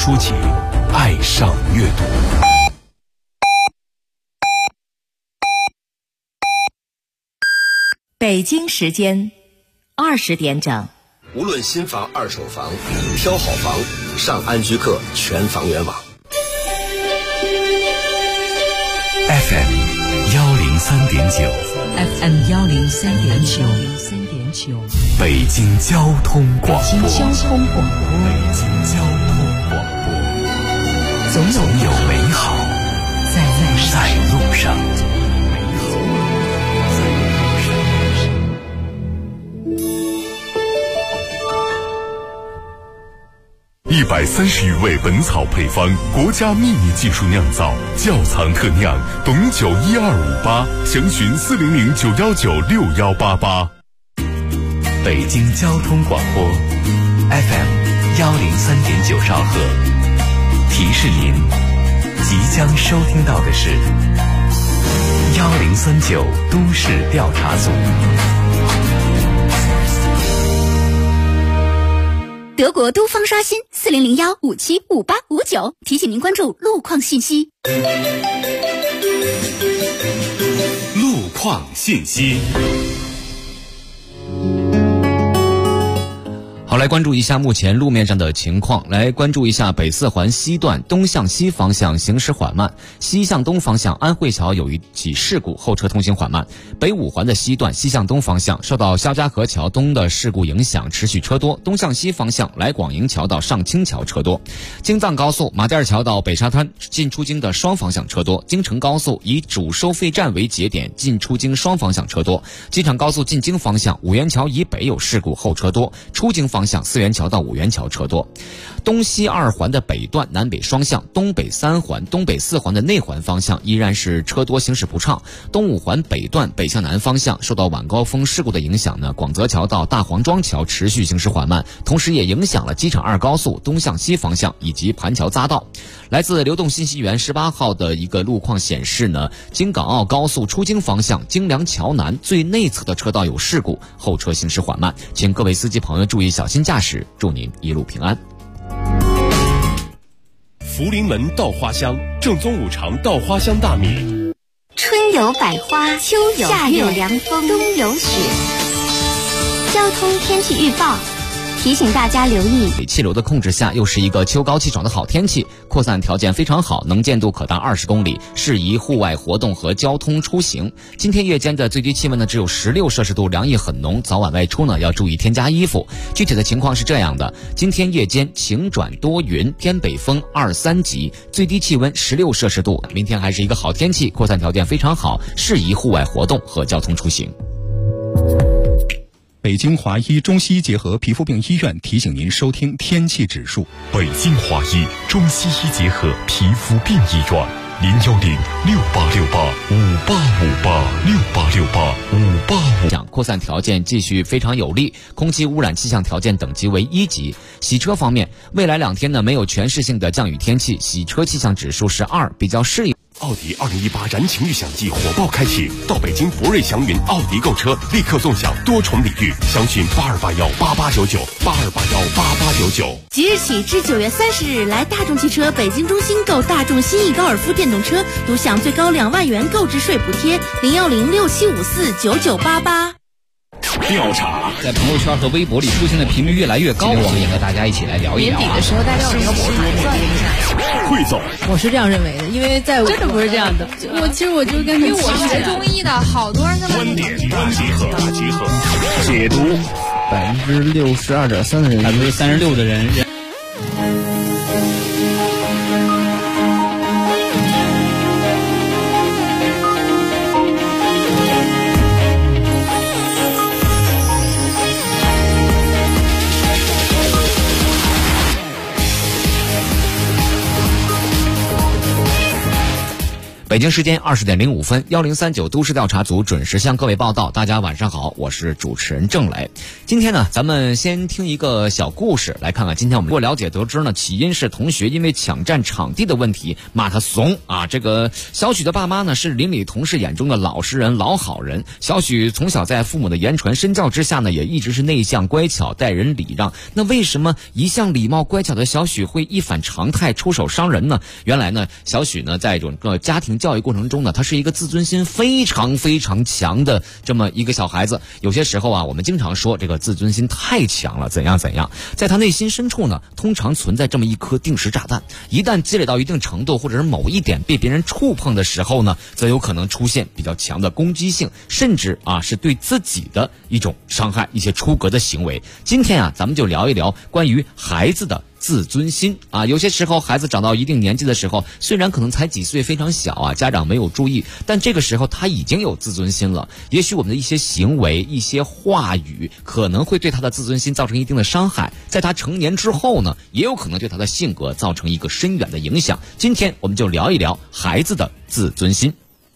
书籍，爱上阅读。 北京时间20点整。 无论新房、二手房，挑好房，上安居客全房源网。 FM 103.9 FM 103.9 北京交通广播。 北京交通广播。 总有美好在路上。130余味本草配方，国家秘密技术酿造，窖藏特酿，董酒1258，详询400-919-6188。北京交通广播 FM 103.9兆赫，提示您即将收听到的是1039都市调查组。 德国都方刷新4001575859，提醒您关注路况信息。 路况信息。 好，来关注一下目前路面上的情况。来关注一下北四环西段东向西方向行驶缓慢，西向东方向安慧桥有一起事故，后车通行缓慢。北五环的西段西向东方向受到肖家河桥东的事故影响，持续车多，东向西方向来广营桥到上清桥车多。京藏高速马甸桥到北沙滩进出京的双方向车多，京承高速以主收费站为节点，进出京双方向车多。机场高速进京方向五元桥以北有事故，后车多，出京方向四元桥到五元桥车多。东西二环的北段南北双向，东北三环、东北四环的内环方向依然是车多，行驶不畅。东五环北段北向南方向受到晚高峰事故的影响呢，广泽桥到大黄庄桥持续行驶缓慢，同时也影响了机场二高速东向西方向以及盘桥匝道。来自流动信息源18号的一个路况显示呢，京港澳高速出京方向京梁桥南最内侧的车道有事故，后车行驶缓慢，请各位司机朋友注意小心驾驶，祝您一路平安。 福临门稻花香，正宗五常稻花香大米。 春有百花，秋有夏有凉风，冬有雪。交通天气预报提醒大家留意， 气流的控制下，又是一个秋高气爽的好天气，扩散条件非常好，能见度可达20公里，适宜户外活动和交通出行。今天夜间的最低气温呢只有16摄氏度，凉意很浓，早晚外出呢要注意添加衣服。具体的情况是这样的：今天夜间晴转多云，偏北风2、3级，最低气温16摄氏度。明天还是一个好天气，扩散条件非常好，适宜户外活动和交通出行。 北京华医中西医结合皮肤病医院提醒您收听天气指数。 北京华医中西医结合皮肤病医院，010-6868-5858，6858-5858。 扩散条件继续非常有利，空气污染气象条件等级为1级。洗车方面，未来2天呢没有全市性的降雨天气，洗车气象指数是2，比较适应。 奥迪2018燃情预享季火爆开启，到北京博瑞祥云奥迪购车，立刻送享多重礼遇，详询82818899，82818899。 即日起至9月30日，来大众汽车北京中心购大众新 E 高尔夫电动车，独享最高2万元购置税补贴，01067549988。 调查在朋友圈和微博里出现的频率越来越高，我们也和大家一起来聊一聊。 年底的时候，大家往这个博盘算一下。 汇总， 我是这样认为的，因为在真的不是这样的。其实我就跟因为我学中医的，好多人在观点大集合，解读 62.3%的人 ，36%的人。 北北京时间20:05，1039都市调查组准时向各位报道。大家晚上好，我是主持人郑磊。今天呢，咱们先听一个小故事，来看看今天我们了解得知呢，起因是同学因为抢占场地的问题骂他怂啊。这个小许的爸妈呢是邻里同事眼中的老实人、老好人。小许从小在父母的言传身教之下呢，也一直是内向乖巧、待人礼让。那为什么一向礼貌乖巧的小许会一反常态出手伤人呢？原来呢，小许呢在整个家庭教育过程中呢，他是一个自尊心非常非常强的这么一个小孩子。有些时候啊，我们经常说这个自尊心太强了，怎样怎样，在他内心深处呢，通常存在这么一颗定时炸弹，一旦积累到一定程度，或者是某一点被别人触碰的时候呢，则有可能出现比较强的攻击性，甚至啊是对自己的一种伤害，一些出格的行为。今天啊，咱们就聊一聊关于孩子的自尊心啊。有些时候孩子长到一定年纪的时候，虽然可能才几岁，非常小啊，家长没有注意，但这个时候他已经有自尊心了。也许我们的一些行为、一些话语可能会对他的自尊心造成一定的伤害，在他成年之后呢，也有可能对他的性格造成一个深远的影响。今天我们就聊一聊孩子的自尊心。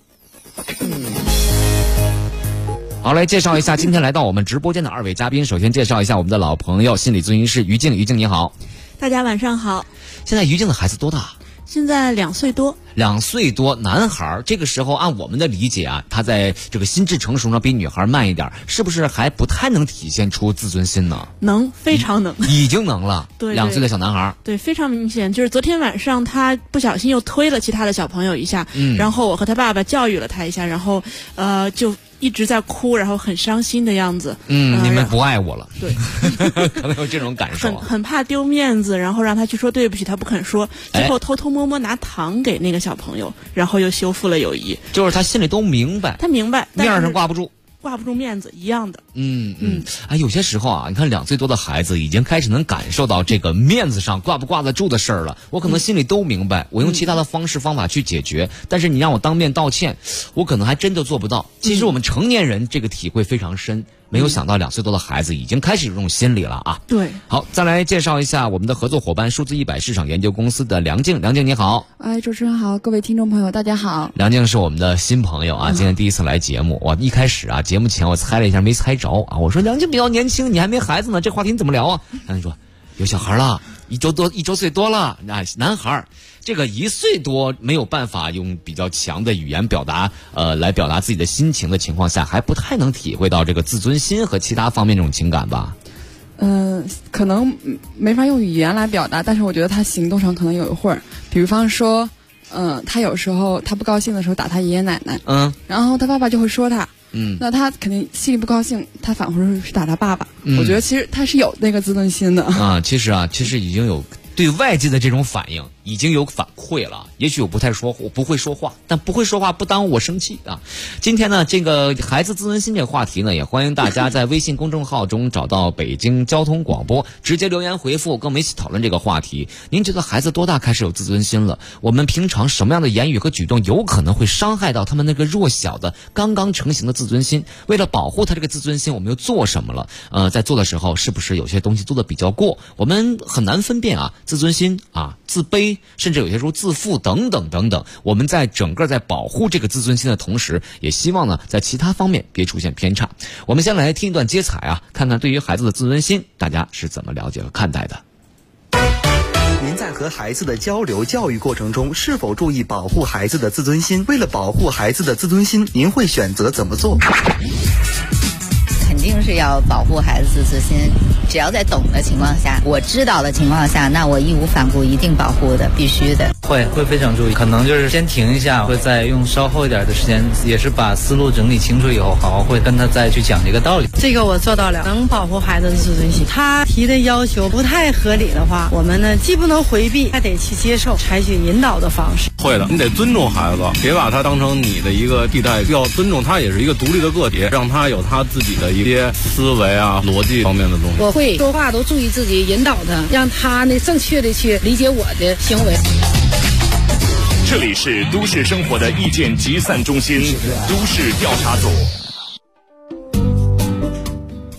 好，来介绍一下今天来到我们直播间的二位嘉宾。首先介绍一下我们的老朋友，心理咨询师于静。于静你好。 大家晚上好。 现在于静的孩子多大？ 现在2岁多。 2岁多，男孩这个时候按我们的理解啊，他在这个心智成熟上比女孩慢一点，是不是还不太能体现出自尊心呢？ 能，非常能。 已经能了。 对 ，2岁的小男孩。 对，非常明显。就是昨天晚上他不小心又推了其他的小朋友一下，然后我和他爸爸教育了他一下，然后就一直在哭，然后很伤心的样子。 你们不爱我了。 对， 可能有这种感受。 很怕丢面子，然后让他去说对不起，他不肯说，最后偷偷摸摸拿糖给那个小朋友，然后又修复了友谊。 就是他心里都明白， 他明白， 面上挂不住面子一样的。 有些时候啊，你看2岁多的孩子已经开始能感受到这个面子上挂不挂得住的事儿了。我可能心里都明白，我用其他的方法去解决，但是你让我当面道歉，我可能还真的做不到。其实我们成年人这个体会非常深。没有想到2岁多的孩子已经开始有这种心理了啊！ 对， 好，再来介绍一下我们的合作伙伴数字100市场研究公司的梁静。梁静你好。 主持人好，各位听众朋友大家好。 梁静是我们的新朋友啊，今天第一次来节目。我一开始啊，节目前我猜了一下没猜着啊，我说梁静比较年轻，你还没孩子呢，这话题你怎么聊啊？梁静说有小孩了，1周岁多了，男孩。这个1岁多没有办法用比较强的语言表达，来表达自己的心情的情况下，还不太能体会到这个自尊心和其他方面这种情感吧？ 可能没法用语言来表达，但是我觉得他行动上可能有一会儿，比方说，他有时候他不高兴的时候打他爷爷奶奶，然后他爸爸就会说他，那他肯定心里不高兴，他反回去打他爸爸。我觉得其实他是有那个自尊心的啊，其实已经有对外界的这种反应已经有反馈了。也许我不会说话，但不会说话不耽误我生气啊。今天呢，这个孩子自尊心这个话题呢，也欢迎大家在微信公众号中找到北京交通广播，直接留言回复，跟我们一起讨论这个话题。您觉得孩子多大开始有自尊心了？我们平常什么样的言语和举动有可能会伤害到他们那个弱小的刚刚成型的自尊心？为了保护他这个自尊心，我们又做什么了？在做的时候是不是有些东西做的比较过？我们很难分辨啊，自尊心啊，自卑，甚至有些时候自负等等等等。我们在整个在保护这个自尊心的同时，也希望呢在其他方面别出现偏差。我们先来听一段接彩啊，看看对于孩子的自尊心大家是怎么了解和看待的。 您在和孩子的交流教育过程中是否注意保护孩子的自尊心？为了保护孩子的自尊心，您会选择怎么做？ 肯定是要保护孩子自尊心，只要在懂的情况下，我知道的情况下，那我义无反顾一定保护的，必须的。 会非常注意，可能就是先停一下，会再用稍后一点的时间，也是把思路整理清楚以后，好好会跟他再去讲这个道理。 这个我做到了，能保护孩子的自尊心。他提的要求不太合理的话，我们呢既不能回避，还得去接受，采取引导的方式。 会的，你得尊重孩子，别把他当成你的一个替代，要尊重他也是一个独立的个体，让他有他自己的一些思维啊、逻辑方面的东西。 我会说话都注意自己，引导他，让他呢正确的去理解我的行为。 这里是都市生活的意见集散中心，都市调查组。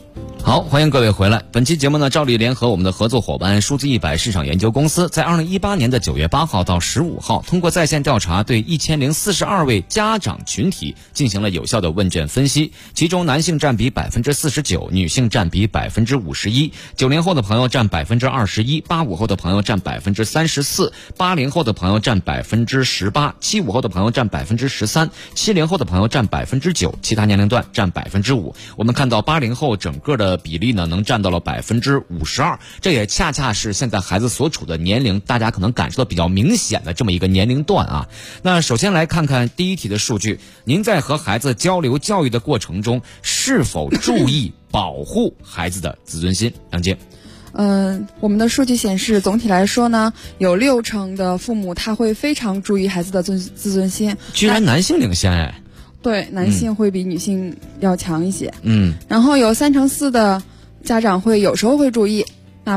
好，欢迎各位回来。本期节目呢，照例联合我们的合作伙伴数字100市场研究公司，在2018年的9月8号到15号，通过在线调查，对1042位家长群体进行了有效的问卷分析，其中男性占比49%，女性占比51%，90后的朋友占21%，85后的朋友占34%，80后的朋友占18%，75后的朋友占13%，70后的朋友占9%，其他年龄段占5%。我们看到80后整个的比例呢，能占到了52%，这也恰恰是现在孩子所处的年龄，大家可能感受到比较明显的这么一个年龄段啊。那首先来看看第一题的数据，您在和孩子交流教育的过程中，是否注意保护孩子的自尊心？杨静。 我们的数据显示，总体来说呢，有60%的父母他会非常注意孩子的自尊心。 居然男性领先哎。 对，男性会比女性要强一些。然后有3%4的家长会有时候会注意，那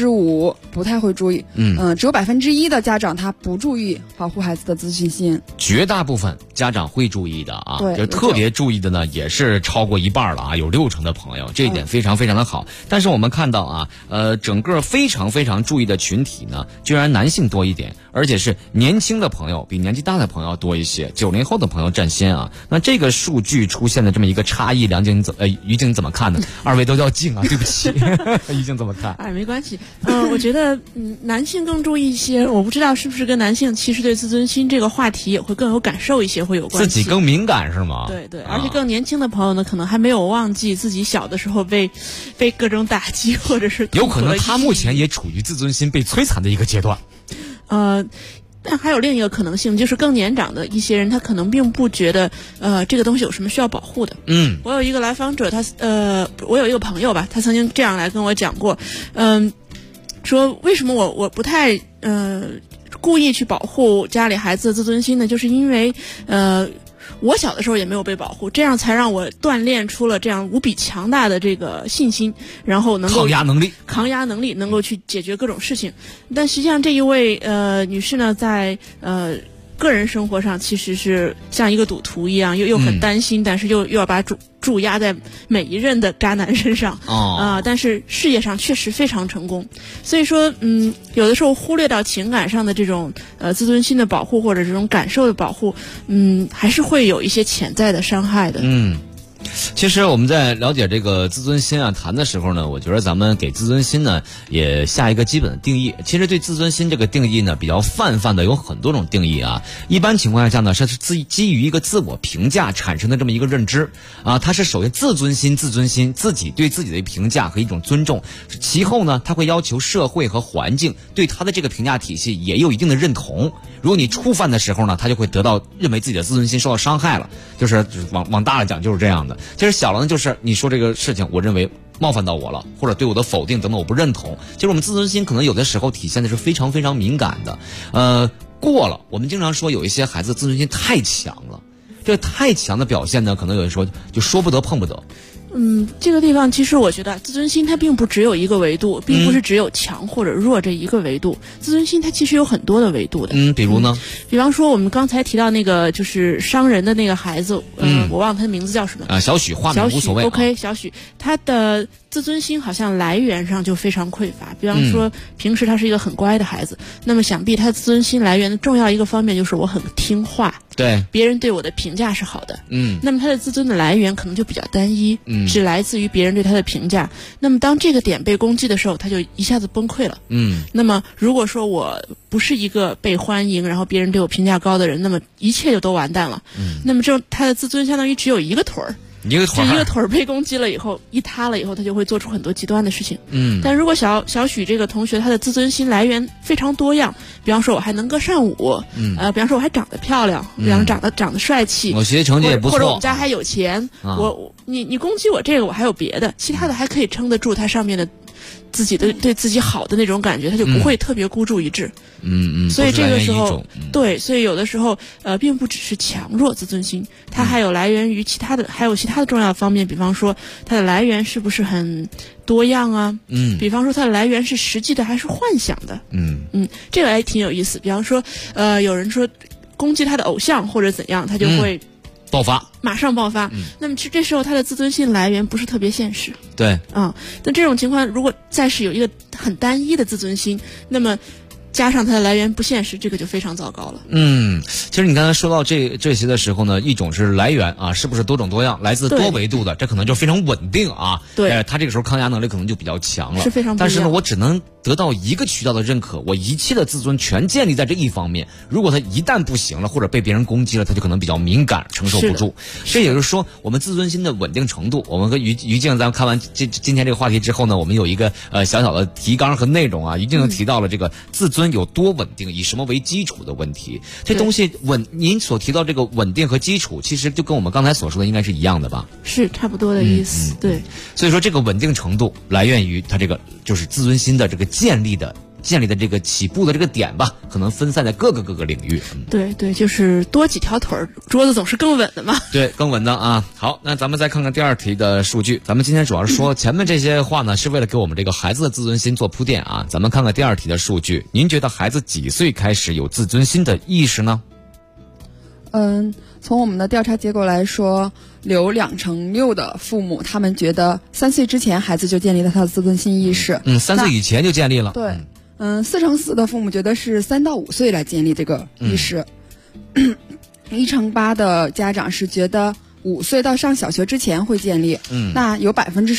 5%不太会注意。只有1%的家长他不注意保护孩子的自尊心。 绝大部分家长会注意的啊， 对， 就特别注意的呢，也是超过一半了啊，有60%的朋友，这一点非常非常的好。但是我们看到啊，整个非常非常注意的群体呢，居然男性多一点，而且是年轻的朋友比年纪大的朋友多一些，90后的朋友占先啊。那这个数据出现的这么一个差异，于静怎么看呢？二位都叫静啊，对不起，于静怎么看？ 没关系。我觉得男性更注意一些，我不知道是不是跟男性其实对自尊心这个话题也会更有感受一些，会有关系。 自己更敏感是吗？ 对对，而且更年轻的朋友呢，可能还没有忘记自己小的时候被各种打击，或者是有可能他目前也处于自尊心被摧残的一个阶段。 但还有另一个可能性，就是更年长的一些人，他可能并不觉得这个东西有什么需要保护的。我有一个来访者，我有一个朋友吧，他曾经这样来跟我讲过，说为什么我不太故意去保护家里孩子的自尊心呢？就是因为我小的时候也没有被保护，这样才让我锻炼出了这样无比强大的这个信心，然后能够抗压能力能够去解决各种事情。但实际上这一位女士呢，在个人生活上其实是像一个赌徒一样，又很担心，但是又要把注压在每一任的渣男身上但是事业上确实非常成功。所以说有的时候忽略到情感上的这种自尊心的保护或者这种感受的保护，还是会有一些潜在的伤害的。 其实我们在了解这个自尊心啊谈的时候呢，我觉得咱们给自尊心呢也下一个基本的定义。其实对自尊心这个定义呢比较泛的有很多种定义啊。一般情况下呢是基于一个自我评价产生的这么一个认知啊，它是首先自尊心自己对自己的评价和一种尊重，其后呢它会要求社会和环境对他的这个评价体系也有一定的认同。如果你触犯的时候呢，他就会认为自己的自尊心受到伤害了，就是往大了讲就是这样的。其实小了呢，就是你说这个事情，我认为冒犯到我了，或者对我的否定等等我不认同。其实我们自尊心可能有的时候体现的是非常非常敏感的，过了。我们经常说有一些孩子自尊心太强了，这个太强的表现呢，可能有的时候就说不得碰不得。 这个地方其实我觉得自尊心它并不只有一个维度，并不是只有强或者弱这一个维度。自尊心它其实有很多的维度的。 比如呢？ 比方说我们刚才提到那个就是伤人的那个孩子，我忘了他的名字叫什么小许，化名无所谓。 OK， 小许，他的自尊心好像来源上就非常匮乏。比方说平时他是一个很乖的孩子，那么想必他自尊心来源的重要一个方面就是我很听话， 对别人对我的评价是好的。那么他的自尊的来源可能就比较单一，只来自于别人对他的评价。那么当这个点被攻击的时候，他就一下子崩溃了。那么如果说我不是一个被欢迎，然后别人对我评价高的人，那么一切就都完蛋了。那么他的自尊相当于只有一个腿儿。这一个腿被攻击了以后，一塌了以后，他就会做出很多极端的事情。但如果小许这个同学，他的自尊心来源非常多样，比方说我还能歌善舞，比方说我还长得漂亮，比方说长得帅气， 我学习成绩也不错， 或者我们家还有钱，你攻击我这个，我还有别的，其他的还可以撑得住它上面的自己的对自己好的那种感觉，他就不会特别孤注一掷。所以这个时候，所以有的时候并不只是强弱自尊心，它还有来源于其他的重要方面，比方说它的来源是不是很多样啊？比方说它的来源是实际的还是幻想的？这个还挺有意思。比方说有人说攻击他的偶像或者怎样，他就会爆发。 那么这时候他的自尊心来源不是特别现实。 对。 那这种情况如果再是有一个很单一的自尊心，那么加上它的来源不现实，这个就非常糟糕了。 其实你刚才说到这些的时候呢，一种是来源啊，是不是多种多样，来自多维度的，这可能就非常稳定啊。 对， 它这个时候抗压能力可能就比较强了， 是非常不一样。 但是呢，我只能得到一个渠道的认可，我一切的自尊全建立在这一方面。如果它一旦不行了，或者被别人攻击了，它就可能比较敏感，承受不住。这也就是说，我们自尊心的稳定程度，我们和于静咱们看完今天这个话题之后呢，我们有一个小小的提纲和内容啊，于静提到了这个自尊有多稳定，以什么为基础的问题。这东西您所提到这个稳定和基础，其实就跟我们刚才所说的应该是一样的吧？ 是差不多的意思。对。 所以说这个稳定程度来源于它这个就是自尊心的这个建立的这个起步的这个点吧，可能分散在各个领域。 对，就是多几条腿桌子总是更稳的嘛。 对，更稳当啊。好，那咱们再看看第二题的数据。咱们今天主要是说前面这些话呢，是为了给我们这个孩子的自尊心做铺垫啊。咱们看看第二题的数据，您觉得孩子几岁开始有自尊心的意识呢？ 从我们的调查结果来说，有6成6的父母，他们觉得3岁之前孩子就建立了他的自尊心意识。 3岁以前就建立了。 对。4成4的父母觉得是3到5岁来建立这个意识。1成8的家长是觉得5岁到上小学之前会建立。那有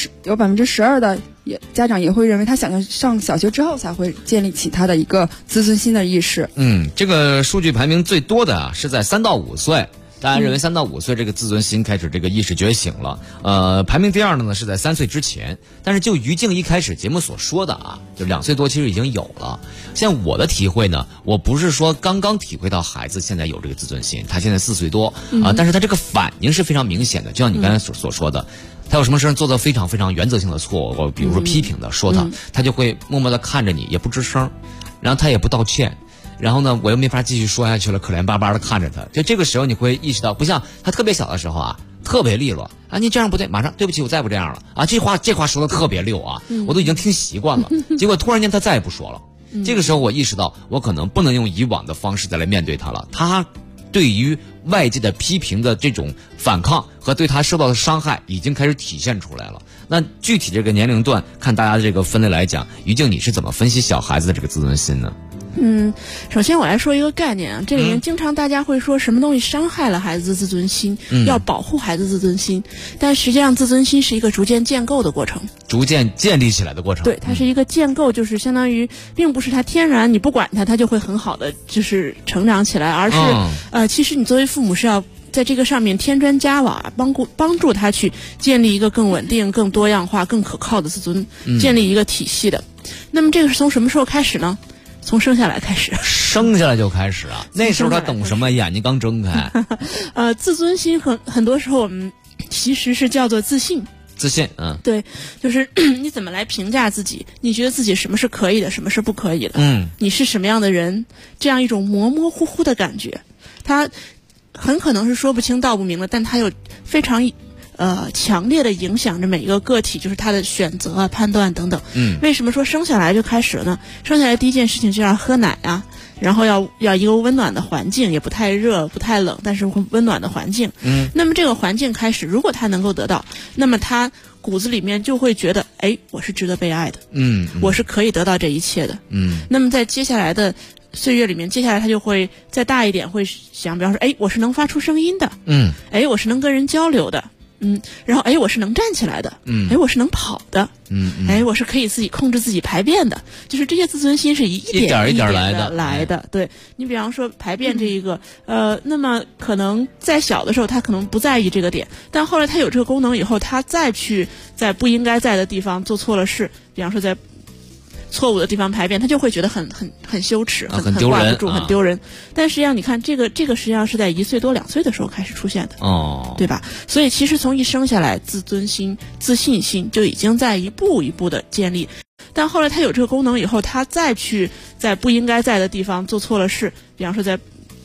12%的家长也会认为他想要上小学之后才会建立起他的一个自尊心的意识。 这个数据排名最多的啊是在3到5岁。大家认为3到5岁这个自尊心开始这个意识觉醒了，排名第二的呢是在3岁之前。但是就于静一开始节目所说的啊，就2岁多其实已经有了。像我的体会呢，我不是说刚刚体会到孩子现在有这个自尊心，他现在4岁多啊，但是他这个反应是非常明显的，就像你刚才所说的。他有什么事做得非常非常原则性的错误，比如说批评的说他就会默默地看着你，也不吱声，然后他也不道歉。然后呢，我又没法继续说下去了，可怜巴巴的看着他。就这个时候你会意识到，不像他特别小的时候啊，特别利落啊，你这样不对，马上对不起，我再不这样了啊。这话说的特别溜啊，我都已经听习惯了。结果突然间他再也不说了，这个时候我意识到，我可能不能用以往的方式再来面对他了。他对于外界的批评的这种反抗和对他受到的伤害已经开始体现出来了。那具体这个年龄段，看大家的这个分类来讲，于静你是怎么分析小孩子的这个自尊心呢？ 首先我来说一个概念啊，这里面经常大家会说什么东西伤害了孩子的自尊心，要保护孩子自尊心，但实际上自尊心是一个逐渐建构的过程， 逐渐建立起来的过程。 对，它是一个建构，就是相当于并不是它天然你不管它就会很好的就是成长起来，而是其实你作为父母是要在这个上面添砖加瓦，帮助他去建立一个更稳定、更多样化、更可靠的自尊，建立一个体系的。那么这个是从什么时候开始呢？从生下来开始。 生下来就开始啊？那时候他懂什么？眼睛刚睁开。 自尊心很多时候我们其实是叫做自信。 自信， 对，就是你怎么来评价自己？你觉得自己什么是可以的，什么是不可以的？你是什么样的人？这样一种模模糊糊的感觉，它很可能是说不清道不明的，但它有非常强烈的影响着每一个个体，就是他的选择啊、判断等等。为什么说生下来就开始了呢？生下来第一件事情就要喝奶啊，然后要一个温暖的环境，也不太热不太冷，但是温暖的环境。那么这个环境开始，如果他能够得到，那么他骨子里面就会觉得，我是值得被爱的，我是可以得到这一切的。那么在接下来的岁月里面，接下来他就会再大一点，会想，比方说，我是能发出声音的，我是能跟人交流的。然后我是能站起来的，我是能跑的，我是可以自己控制自己排便的，就是这些自尊心是一点一点来的。对，你比方说排便这一个，那么可能在小的时候他可能不在意这个点，但后来他有这个功能以后，他再去在不应该在的地方做错了事，比方说在错误的地方排便，他就会觉得很羞耻，很挂不住，很丢人。但实际上你看这个实际上是在1岁多2岁的时候开始出现的，对吧？所以其实从一生下来，自尊心、自信心就已经在一步一步的建立。但后来他有这个功能以后，他再去在不应该在的地方做错了事，比方说在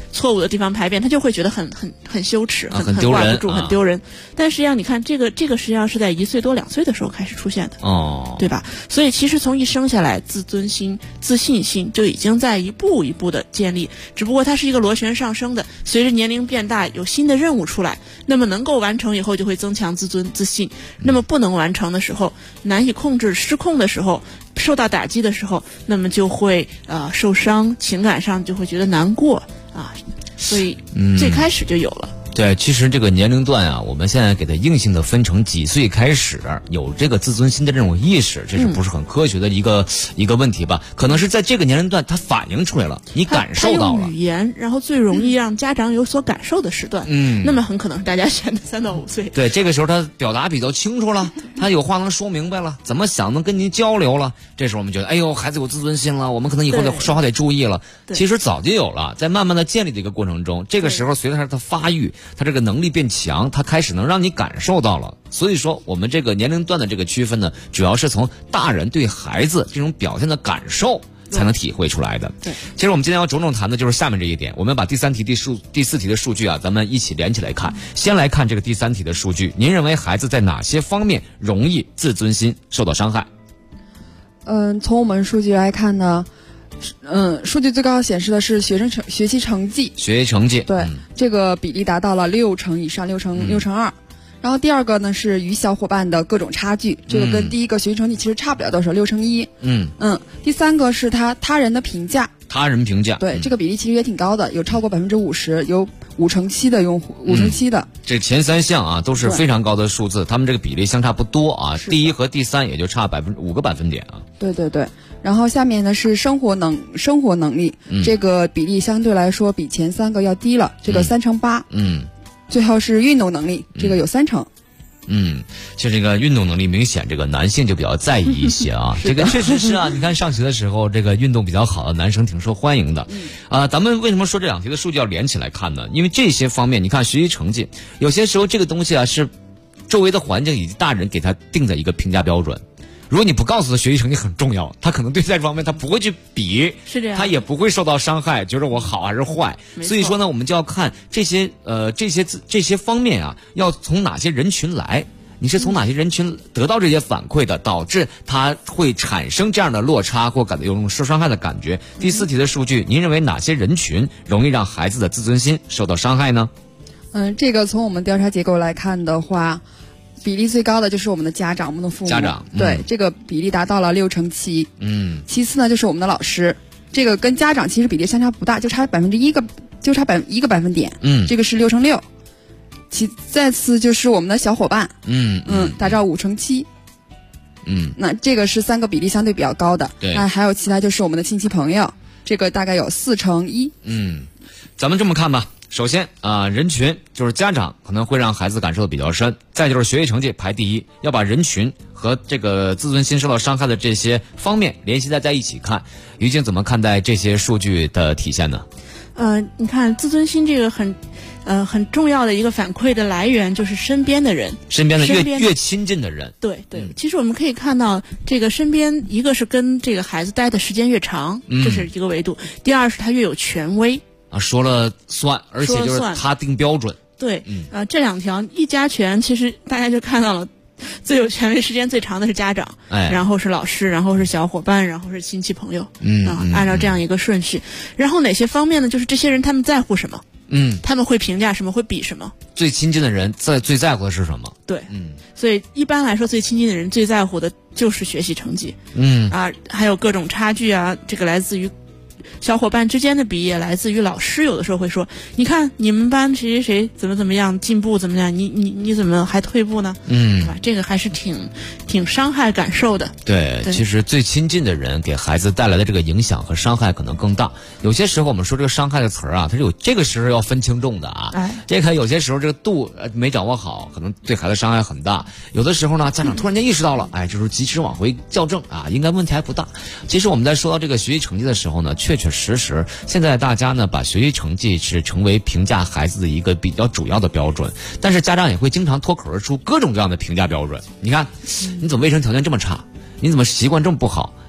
错误的地方排便，他就会觉得很羞耻，很丢人， 挂不住，很丢人。但实际上你看这个实际上是在1岁多2岁的时候开始出现的，对吧？所以其实从一生下来，自尊心、自信心就已经在一步一步的建立，只不过它是一个螺旋上升的，随着年龄变大，有新的任务出来，那么能够完成以后就会增强自尊自信，那么不能完成的时候，难以控制、失控的时候，受到打击的时候，那么就会受伤，情感上就会觉得难过啊，所以最开始就有了。 对，其实这个年龄段啊，我们现在给它硬性的分成几岁开始有这个自尊心的这种意识，这是不是很科学的一个问题吧？可能是在这个年龄段它反映出来了，你感受到了。 它用语言，然后最容易让家长有所感受的时段，那么很可能是大家选的3到5岁。 对，这个时候他表达比较清楚了，他有话能说明白了，怎么想能跟您交流了。这时候我们觉得，哎呦，孩子有自尊心了，我们可能以后说话得注意了。其实早就有了，在慢慢的建立的一个过程中，这个时候随着他的发育，他这个能力变强，他开始能让你感受到了。所以说我们这个年龄段的这个区分呢，主要是从大人对孩子这种表现的感受才能体会出来的。 对， 其实我们今天要着重谈的就是下面这一点。我们把第3题、第4题的数据啊，咱们一起连起来看。先来看这个第3题的数据，您认为孩子在哪些方面容易自尊心受到伤害？ 从我们数据来看呢，数据最高显示的是学习成绩。 学习成绩， 对，这个比例达到了6成以上，6成2。然后第二个呢是与小伙伴的各种差距，这个跟第一个学习成绩其实差不了多少，6成1。第三个是他人的评价。 他人评价， 对，这个比例其实也挺高的，有超过50%，有5成7的用户，5成7的。 这前3项啊都是非常高的数字，他们这个比例相差不多啊，第1和第3也就差5个百分点啊。 对对对，然后下面呢是生活能力，这个比例相对来说比前3个要低了，这个3成8。最后是运动能力，这个有3成。 就这个运动能力明显这个男性就比较在意一些啊。这个确实是啊，你看上学的时候这个运动比较好的男生挺受欢迎的。咱们为什么说这2题的数据要连起来看呢？因为这些方面你看学习成绩，有些时候这个东西啊是周围的环境以及大人给他定的一个评价标准。如果你不告诉他学习成绩很重要，他可能对这方面他不会去比， 是这样， 他也不会受到伤害，觉得我好还是坏。所以说呢，我们就要看这些方面啊，要从哪些人群来，你是从哪些人群得到这些反馈的，导致他会产生这样的落差或有种受伤害的感觉。第4题的数据，您认为哪些人群容易让孩子的自尊心受到伤害呢？ 这个从我们调查结构来看的话，比例最高的就是我们的家长，我们的父母。 家长， 对，这个比例达到了6成7。其次呢就是我们的老师，这个跟家长其实比例相差不大，就差1个百分点。这个是6成6。再次就是我们的小伙伴，达到5成7。那这个是3个比例相对比较高的。 对， 那还有其他就是我们的亲戚朋友，这个大概有4成1。 咱们这么看吧。首先人群就是家长可能会让孩子感受的比较深，再就是学习成绩排第1，要把人群和这个自尊心受到伤害的这些方面联系在一起看。于静怎么看待这些数据的体现呢？ 你看自尊心这个很重要的一个反馈的来源就是身边的人， 越亲近的人。 对对，其实我们可以看到这个身边，一个是跟这个孩子待的时间越长，这是一个维度；第二是他越有权威。 说了算，而且就是他定标准。 对，这2条一加权，其实大家就看到了，最有权威时间最长的是家长，然后是老师，然后是小伙伴，然后是亲戚朋友，按照这样一个顺序。然后哪些方面呢？就是这些人他们在乎什么？他们会评价什么？会比什么？ 最亲近的人最在乎的是什么？ 对，所以一般来说，最亲近的人最在乎的就是学习成绩。还有各种差距啊，这个来自于小伙伴之间的比，也来自于老师，有的时候会说，你看你们班谁谁谁怎么样进步怎么样，你怎么还退步呢？对吧？这个还是挺伤害感受的。 对，其实最亲近的人给孩子带来的这个影响和伤害可能更大。有些时候我们说这个伤害的词儿啊，它是有这个时候要分轻重的啊。这个有些时候这个度没掌握好，可能对孩子伤害很大。有的时候呢，家长突然间意识到了，就是及时往回校正啊，应该问题还不大。其实我们在说到这个学习成绩的时候呢，确实现在大家呢把学习成绩是成为评价孩子的一个比较主要的标准，但是家长也会经常脱口而出各种各样的评价标准。你看，你怎么卫生条件这么差？你怎么习惯这么不好？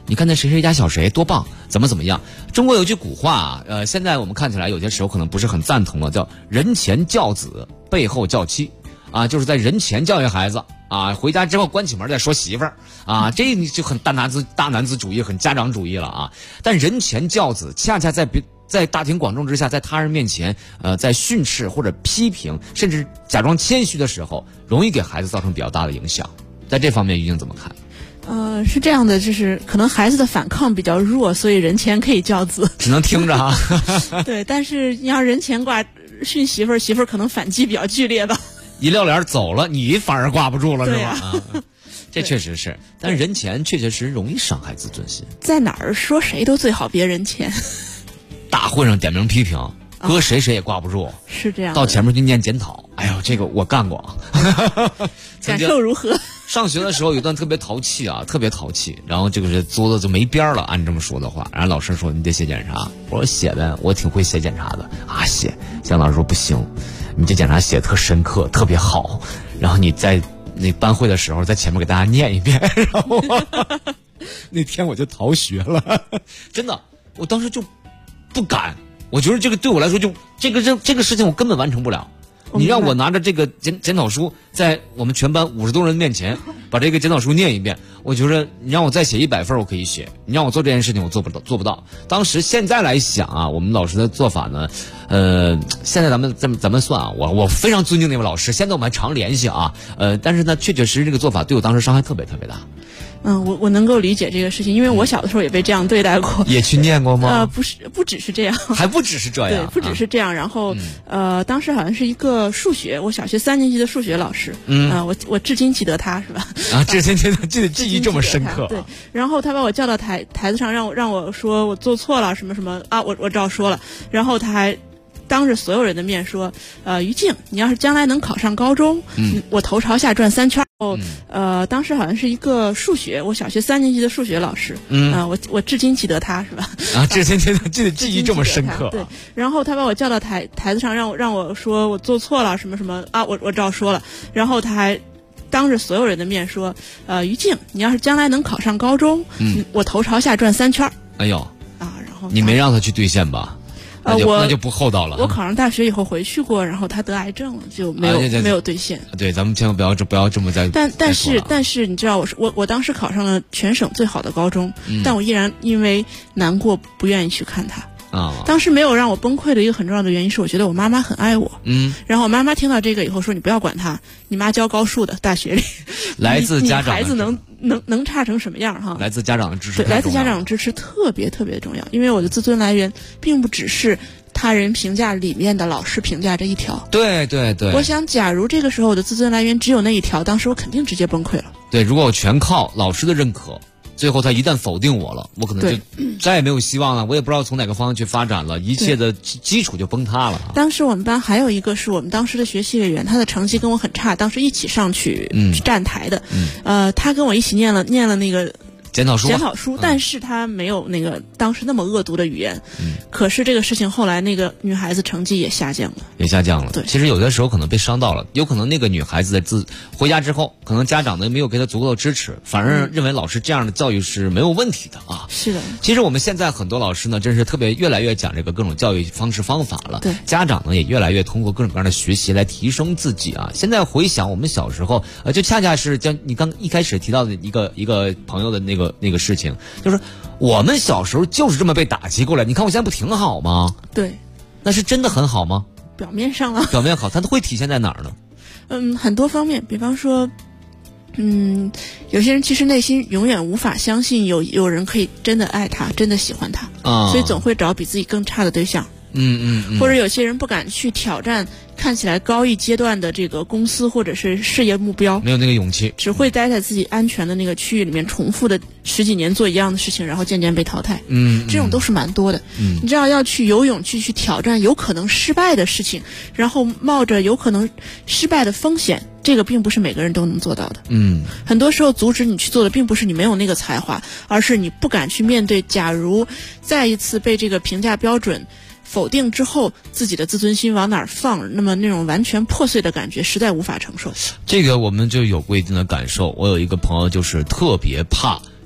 你看那谁谁家小谁多棒，怎么样。中国有句古话啊，现在我们看起来有些时候可能不是很赞同了，叫人前教子，背后教妻啊，就是在人前教育孩子啊，回家之后关起门再说媳妇儿啊，这就很大男子主义，很家长主义了啊。但人前教子，恰恰在大庭广众之下，在他人面前，在训斥或者批评，甚至假装谦虚的时候，容易给孩子造成比较大的影响。在这方面，于静怎么看？ 是这样的，就是可能孩子的反抗比较弱，所以人前可以教子， 只能听着哈。 对，但是你要人前挂训媳妇儿，媳妇儿可能反击比较剧烈吧。 一撂脸走了，你反而挂不住了，是吧？ 啊， 这确实是，但是人前确实容易伤害自尊心。 在哪儿说谁都最好别人前。 大会上点名批评，搁谁也挂不住。 是这样。 到前面去念检讨，哎呦，这个我干过。 感受如何？ 上学的时候有一段特别淘气，然后这个是作的就没边了，按这么说的话，然后老师说你得写检查，我说写呗，我挺会写检查的啊，写。姜老师说不行，你这检查写得特深刻，特别好，然后你在那班会的时候在前面给大家念一遍，然后那天我就逃学了，真的，我当时就不敢，我觉得这个对我来说就这个事情我根本完成不了。你让我拿着这个检讨书在我们全班50多人面前把这个检讨书念一遍，我觉得你让我再写100分我可以写，你让我做这件事情我做不到。现在来想啊，我们老师的做法呢，现在咱们算啊，我非常尊敬那位老师，现在我们还常联系啊，但是呢，确实这个做法对我当时伤害特别大。 我能够理解这个事情，因为我小的时候也被这样对待过。 也去念过吗？ 不只是这样， 还不只是这样， 对，不只是这样。然后当时好像是一个数学，我小学3年级的数学老师，我至今记得他，是吧？ 啊，至今记忆这么深刻。 对，然后他把我叫到台子上，让我说我做错了什么啊，我照说了，然后他还当着所有人的面说，于静，你要是将来能考上高中，我头朝下转3圈。当时好像是一个数学，我小学3年级的数学老师，我至今记得他，是吧？ 啊，至今记忆这么深刻。 对，然后他把我叫到台子上，让我说我做错了什么啊，我照说了，然后他还当着所有人的面说，于静，你要是将来能考上高中，我头朝下转3圈。 哎呦啊，然后你没让他去兑现吧？那就不厚道了。 我考上大学以后回去过，然后他得癌症了，就没有兑现。 对，咱们千万不要这么在。 但是你知道，我当时考上了全省最好的高中，但我依然因为难过不愿意去看他。当时没有让我崩溃的一个很重要的原因是，我觉得我妈妈很爱我。然后我妈妈听到这个以后说：“你不要管他，你妈教高数的，大学里来自家长孩子能差成什么样哈？ 来自家长的支持， 对，来自家长的支持特别重要，因为我的自尊来源并不只是他人评价里面的老师评价这一条。 对， 我想，假如这个时候我的自尊来源只有那一条，当时我肯定直接崩溃了。 对，如果我全靠老师的认可。最后他一旦否定我了，我可能就再也没有希望了，我也不知道从哪个方向去发展了，一切的基础就崩塌了。 当时我们班还有一个是我们当时的学习委员，他的成绩跟我很差，当时一起上去站台的，他跟我一起念了那个检讨书，但是他没有那个当时那么恶毒的语言。可是这个事情后来那个女孩子成绩也下降了。对， 其实有的时候可能被伤到了，有可能那个女孩子回家之后，可能家长呢没有给她足够的支持，反而认为老师这样的教育是没有问题的啊。 是的。 其实我们现在很多老师呢，真是越来越讲这个各种教育方式方法了。 对。 家长呢也越来越通过各种各样的学习来提升自己啊。现在回想我们小时候，就恰恰是像你刚一开始提到的一个朋友的那个事情，就是我们小时候就是这么被打击过来。你看我现在不挺好吗？ 对。 那是真的很好吗？ 表面上啊。 表面好，它会体现在哪儿呢？ 很多方面，比方说，有些人其实内心永远无法相信有人可以真的爱他，真的喜欢他，所以总会找比自己更差的对象。或者有些人不敢去挑战看起来高一阶段的这个公司或者是事业目标， 没有那个勇气， 只会待在自己安全的那个区域里面，重复的10几年做一样的事情，然后渐渐被淘汰。这种都是蛮多的。你知道，要去有勇气去挑战有可能失败的事情，然后冒着有可能失败的风险，这个并不是每个人都能做到的。很多时候阻止你去做的并不是你没有那个才华，而是你不敢去面对假如再一次被这个评价标准否定之后，自己的自尊心往哪儿放，那么那种完全破碎的感觉实在无法承受。 这个我们就有过一定的感受。我有一个朋友就是特别怕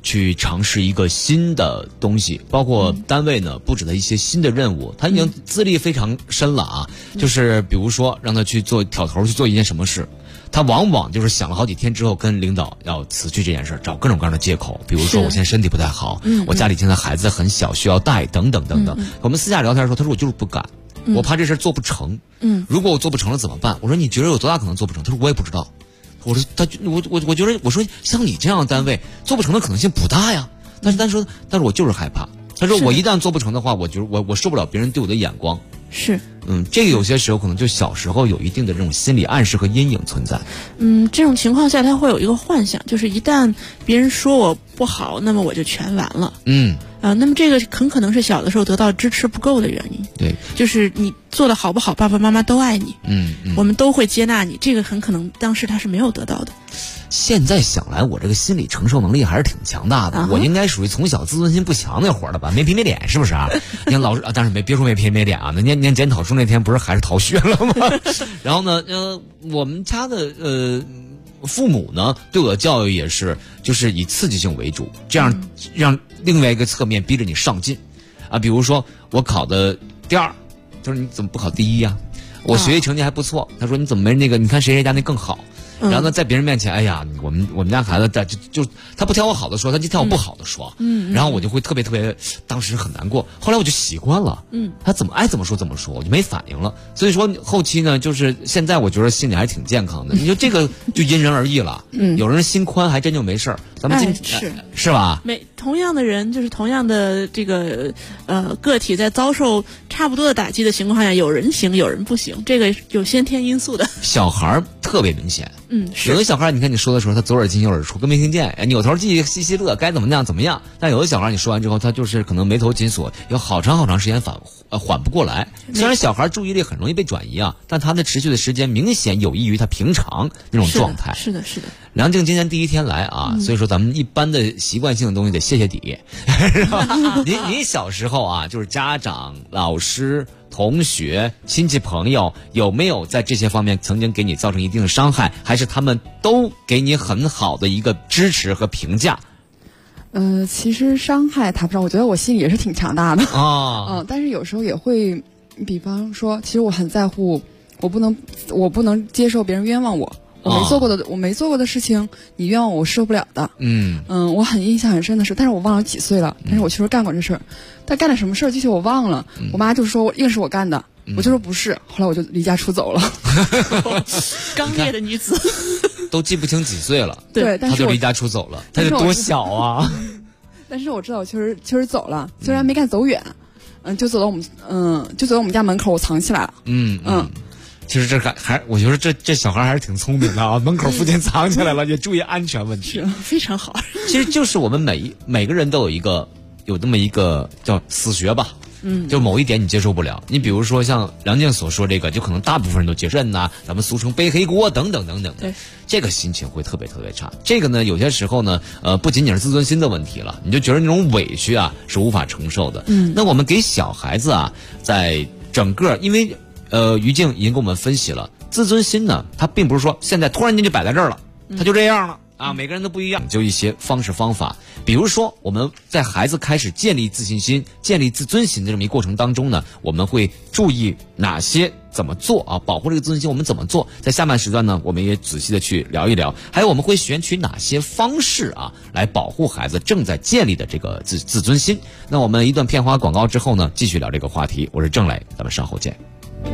去尝试一个新的东西，包括单位呢布置的一些新的任务，他已经资历非常深了啊，就是比如说让他去挑头去做一件什么事，他往往就是想了好几天之后跟领导要辞去这件事，找各种各样的借口，比如说我现在身体不太好，我家里现在孩子很小需要带等等等等。我们私下聊天的时候，他说我就是不敢，我怕这事做不成。如果我做不成了怎么办？我说你觉得有多大可能做不成？他说我也不知道。我说我觉得我说像你这样的单位做不成的可能性不大呀。但是我就是害怕。他说我一旦做不成的话，我觉得我受不了别人对我的眼光。 是， 这个有些时候可能就小时候有一定的这种心理暗示和阴影存在。 这种情况下他会有一个幻想，就是一旦别人说我不好，那么我就全完了。那么这个很可能是小的时候得到支持不够的原因。 对， 就是你做的好不好，爸爸妈妈都爱你，我们都会接纳你，这个很可能当时他是没有得到的。 现在想来，我这个心理承受能力还是挺强大的。我应该属于从小自尊心不强那会儿的吧，没皮没脸，是不是啊？你看老师，但是别说没皮没脸啊，那念检讨书那天不是还是逃学了吗？然后呢，我们家的父母呢对我的教育也是，就是以刺激性为主，这样让另外一个侧面逼着你上进啊。比如说我考的第2，就是你怎么不考第1呀？我学习成绩还不错，他说你怎么没那个？你看谁家那更好。然后呢，在别人面前，哎呀，我们家孩子就他不挑我好的说，他就挑我不好的说。然后我就会特别，当时很难过。后来我就习惯了。他怎么爱怎么说怎么说，我就没反应了。所以说后期呢，就是现在我觉得心里还挺健康的。你说这个就因人而异了。有人心宽还真就没事儿。咱们是吧？ 同样的人，就是同样的这个个体，在遭受差不多的打击的情况下，有人行，有人不行，这个有先天因素的。 小孩特别明显。有的小孩你看你说的时候，他左耳进右耳出，跟没听见，扭头记嘻嘻乐，该怎么样。但有的小孩你说完之后，他就是可能眉头紧锁，有好长时间缓不过来。虽然小孩注意力很容易被转移啊，但他的持续的时间明显有益于他平常那种状态。 是的。 梁静今天第1天来啊，所以说咱们一般的习惯性的东西得谢谢底。您小时候啊，就是家长、老师、同学、亲戚朋友有没有在这些方面曾经给你造成一定的伤害，还是他们都给你很好的一个支持和评价？ 其实伤害谈不上，我觉得我心里也是挺强大的但是有时候也会，比方说，其实我很在乎，我不能接受别人冤枉我。我没做过的事情，你冤枉我受不了的。我很印象很深的是，但是我忘了几岁了，但是我确实干过这事儿。但干了什么事儿具体我忘了。我妈就说硬是我干的，我就说不是。后来我就离家出走了。 刚烈的女子都记不清几岁了， 对，但是她就离家出走了。她得多小啊！ 但是我知道我确实走了，虽然没敢走远，就走到我们家门口，我藏起来了。 其实这我觉得这小孩还是挺聪明的啊，门口附近藏起来了，也注意安全问题， 非常好。 其实就是我们每个人都有这么一个叫死穴吧，就某一点你接受不了。你比如说像梁静所说这个，就可能大部分人都接受呐，咱们俗称背黑锅等等的，这个心情会特别差。这个呢，有些时候呢，不仅仅是自尊心的问题了，你就觉得那种委屈啊是无法承受的。那我们给小孩子啊，在整个因为。于静已经给我们分析了，自尊心呢，它并不是说现在突然间就摆在这儿了，它就这样了啊，每个人都不一样，就一些方式方法。比如说我们在孩子开始建立自信心、建立自尊心的这么一个过程当中呢，我们会注意哪些怎么做啊，保护这个自尊心我们怎么做，在下半时段呢，我们也仔细的去聊一聊，还有我们会选取哪些方式啊，来保护孩子正在建立的这个自尊心。那我们一段片花广告之后呢，继续聊这个话题。我是郑磊，咱们稍后见。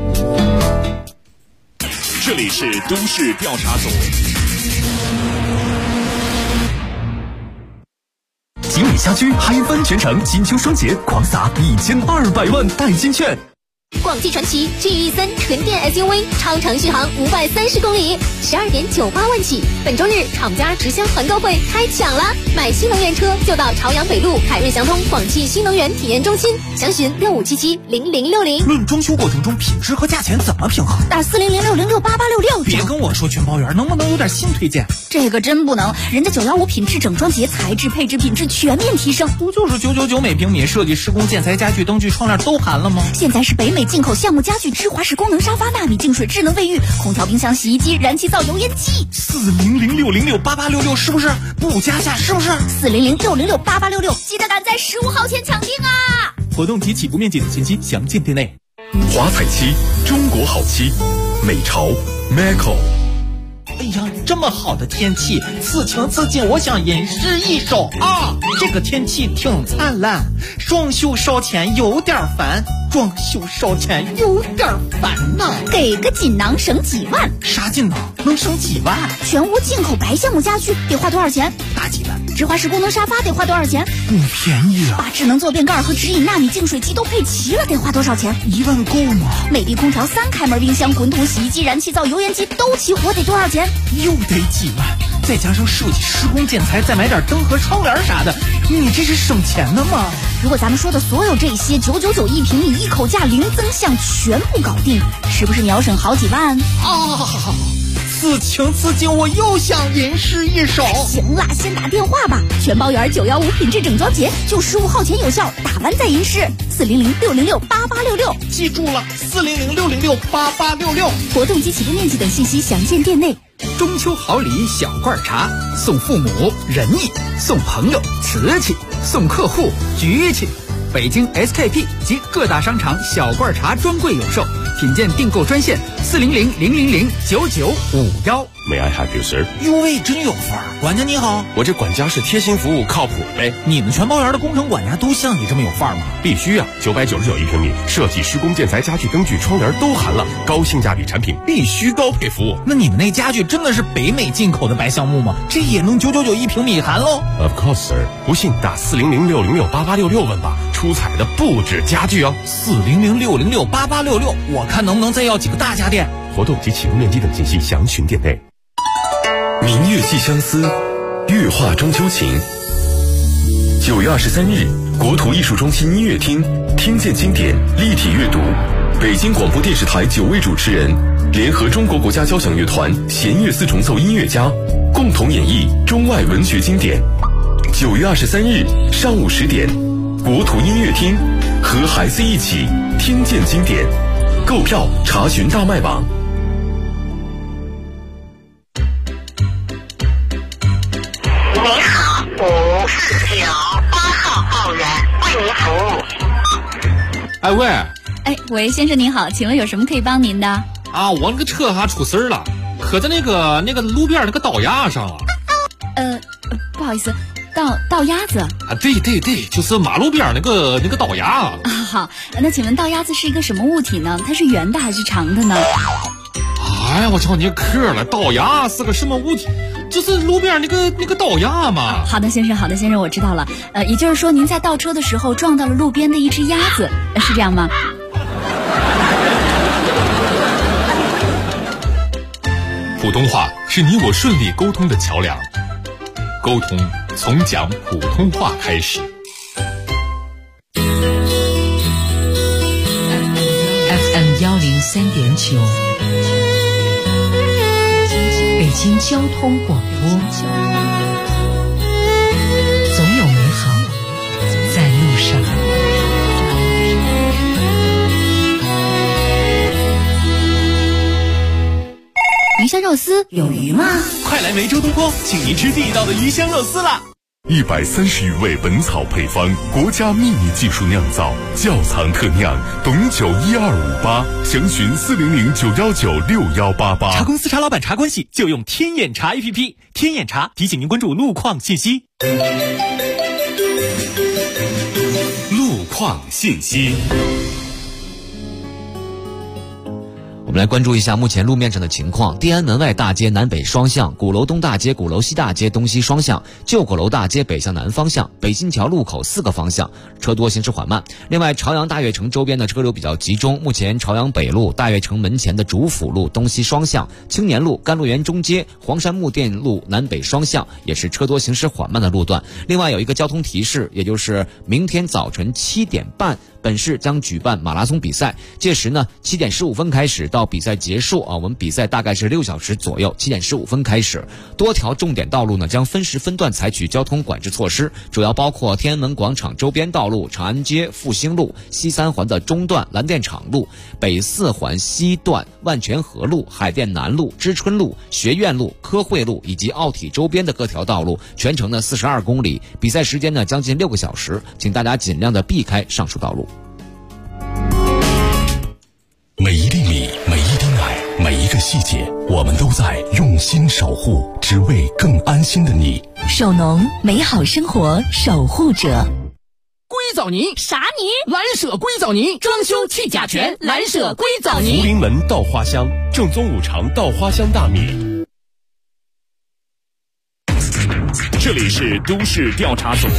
这里是都市调查组。 锦里辖区海帆全城金秋双节狂撒1200万代金券。 广汽传祺 GE3 纯电 SUV 超长续航530公里，12.98万起。本周日厂家直销团购会开抢了，买新能源车就到朝阳北路凯瑞祥通广汽新能源体验中心，详询65770060。 论装修过程中品质和价钱怎么平衡？ 打4006068866。 别跟我说全包圆，能不能有点新推荐？ 这个真不能，人家915品质整装节材质配置品质全面提升。 不就是999每平米，设计施工建材家具灯具窗帘都含了吗？ 现在是北美美进口橡木家具、芝华士功能沙发、纳米净水、智能卫浴、空调、冰箱、洗衣机、燃气灶、油烟机。 400-606-8866是不是？不加价是不是 ？400-606-8866，记得赶在15号前抢订啊！ 活动及起步面积等信息详见店内。 华彩漆，中国好漆，美潮 Macau。 哎呀，这么好的天气，此情此景，我想吟诗一首啊！这个天气挺灿烂，装修烧钱有点烦，装修烧钱有点烦呐。 给个锦囊省几万？ 啥锦囊能省几万？ 全屋进口白橡木家具得花多少钱？ 大几万。 芝华士功能沙发得花多少钱？ 不便宜啊。 把智能坐便盖和直饮纳米净水机都配齐了，得花多少钱 ？1万够吗？ 美的空调、3开门冰箱、滚筒洗衣机、燃气灶、油烟机都齐活，得多少钱？ 又得几万，再加上设计、施工、建材，再买点灯和窗帘啥的，你这是省钱的吗？ 如果咱们说的所有这些999一平米，一口价零增项，全部搞定，是不是秒省好几万？ 此情此景，我又想吟诗一首。 行啦，先打电话吧，全包圆915品质整装节，就15号前有效，打完再吟诗。400-606-8866， 记住了，400-606-8866。 活动及起步面积等信息详见店内。 中秋好礼小罐茶，送父母仁义，送朋友瓷器，送客户局气。北京 SKP 及各大商场小罐茶专柜有售，品鉴订购专线400-000-9951。 May I help you, sir？ 哟喂，真有范儿！管家你好， 我这管家是贴心服务，靠谱呗。 你们全包园的工程管家都像你这么有范儿吗？ 必须啊！999一平米，设计、施工、建材、家具、灯具、窗帘都含了，高性价比产品，必须高配服务。 那你们那家具真的是北美进口的白橡木吗？这也能999一平米含喽 ？Of course, sir。不信打400-606-8866问吧。出彩的不止家具哦 ，400-606-8866，我看能不能再要几个大家电。 活动及起步面积等信息详询店内。 明月寄相思，月画中秋情。9月23日，国图艺术中心音乐厅，听见经典立体阅读，北京广播电视台9位主持人联合中国国家交响乐团弦乐四重奏音乐家，共同演绎中外文学经典。9月23日上午10点，国图音乐厅，和孩子一起听见经典。购票查询大麦网。 您好，549，8号报员为您服务。 哎喂， 喂，先生您好，请问有什么可以帮您的？ 啊，我那个车还出事儿了，磕在那个路边那个道牙上了。 不好意思。道鸭子啊， 对，就是马路边那个道牙啊。 好，那请问道鸭子是一个什么物体呢？它是圆的还是长的呢？ 哎呀，我瞧你磕了，道牙是个什么物体？就是路边那个道牙嘛。 好的，先生，我知道了。也就是说您在倒车的时候撞到了路边的一只鸭子，是这样吗？ 普通话是你我顺利沟通的桥梁，沟通从讲普通话开始。 FM 103.9，北京交通广播，总有美好在路上。 鱼香肉丝有鱼吗？ 快来梅州东坡，请您吃地道的鱼香肉丝啦！130余味本草配方，国家秘密技术酿造，窖藏特酿，董酒12588，详询400-919-6188。 茶公司茶老板茶关系就用天眼茶 APP， 天眼茶提醒您关注路况信息。 路况信息。 我们来关注一下目前路面上的情况。地安门外大街南北双向，鼓楼东大街、鼓楼西大街东西双向，旧鼓楼大街北向南方向，北新桥路口4个方向车多，行驶缓慢。另外，朝阳大悦城周边的车流比较集中，目前朝阳北路、大悦城门前的主辅路东西双向，青年路、甘露园中街、黄山木店路南北双向也是车多，行驶缓慢的路段。另外有一个交通提示，也就是明天早晨7点半本市将举办马拉松比赛，届时呢7点15分开始到比赛结束啊，我们比赛大概是6小时左右，7点15分开始。多条重点道路呢将分时分段采取交通管制措施，主要包括天安门广场周边道路、长安街、复兴路、西三环的中段、蓝靛厂路、北四环西段、万泉河路、海淀南路、知春路、学院路、科汇路以及奥体周边的各条道路，全程呢42公里，比赛时间呢将近6个小时，请大家尽量的避开上述道路。 每一粒米，每一滴奶，每一个细节，我们都在用心守护，只为更安心的你。 首农，美好生活守护者。 硅藻泥啥泥？ 蓝舍硅藻泥，装修去甲醛，蓝舍硅藻泥。 福临门稻花香，正宗五常稻花香大米。这里是都市调查组。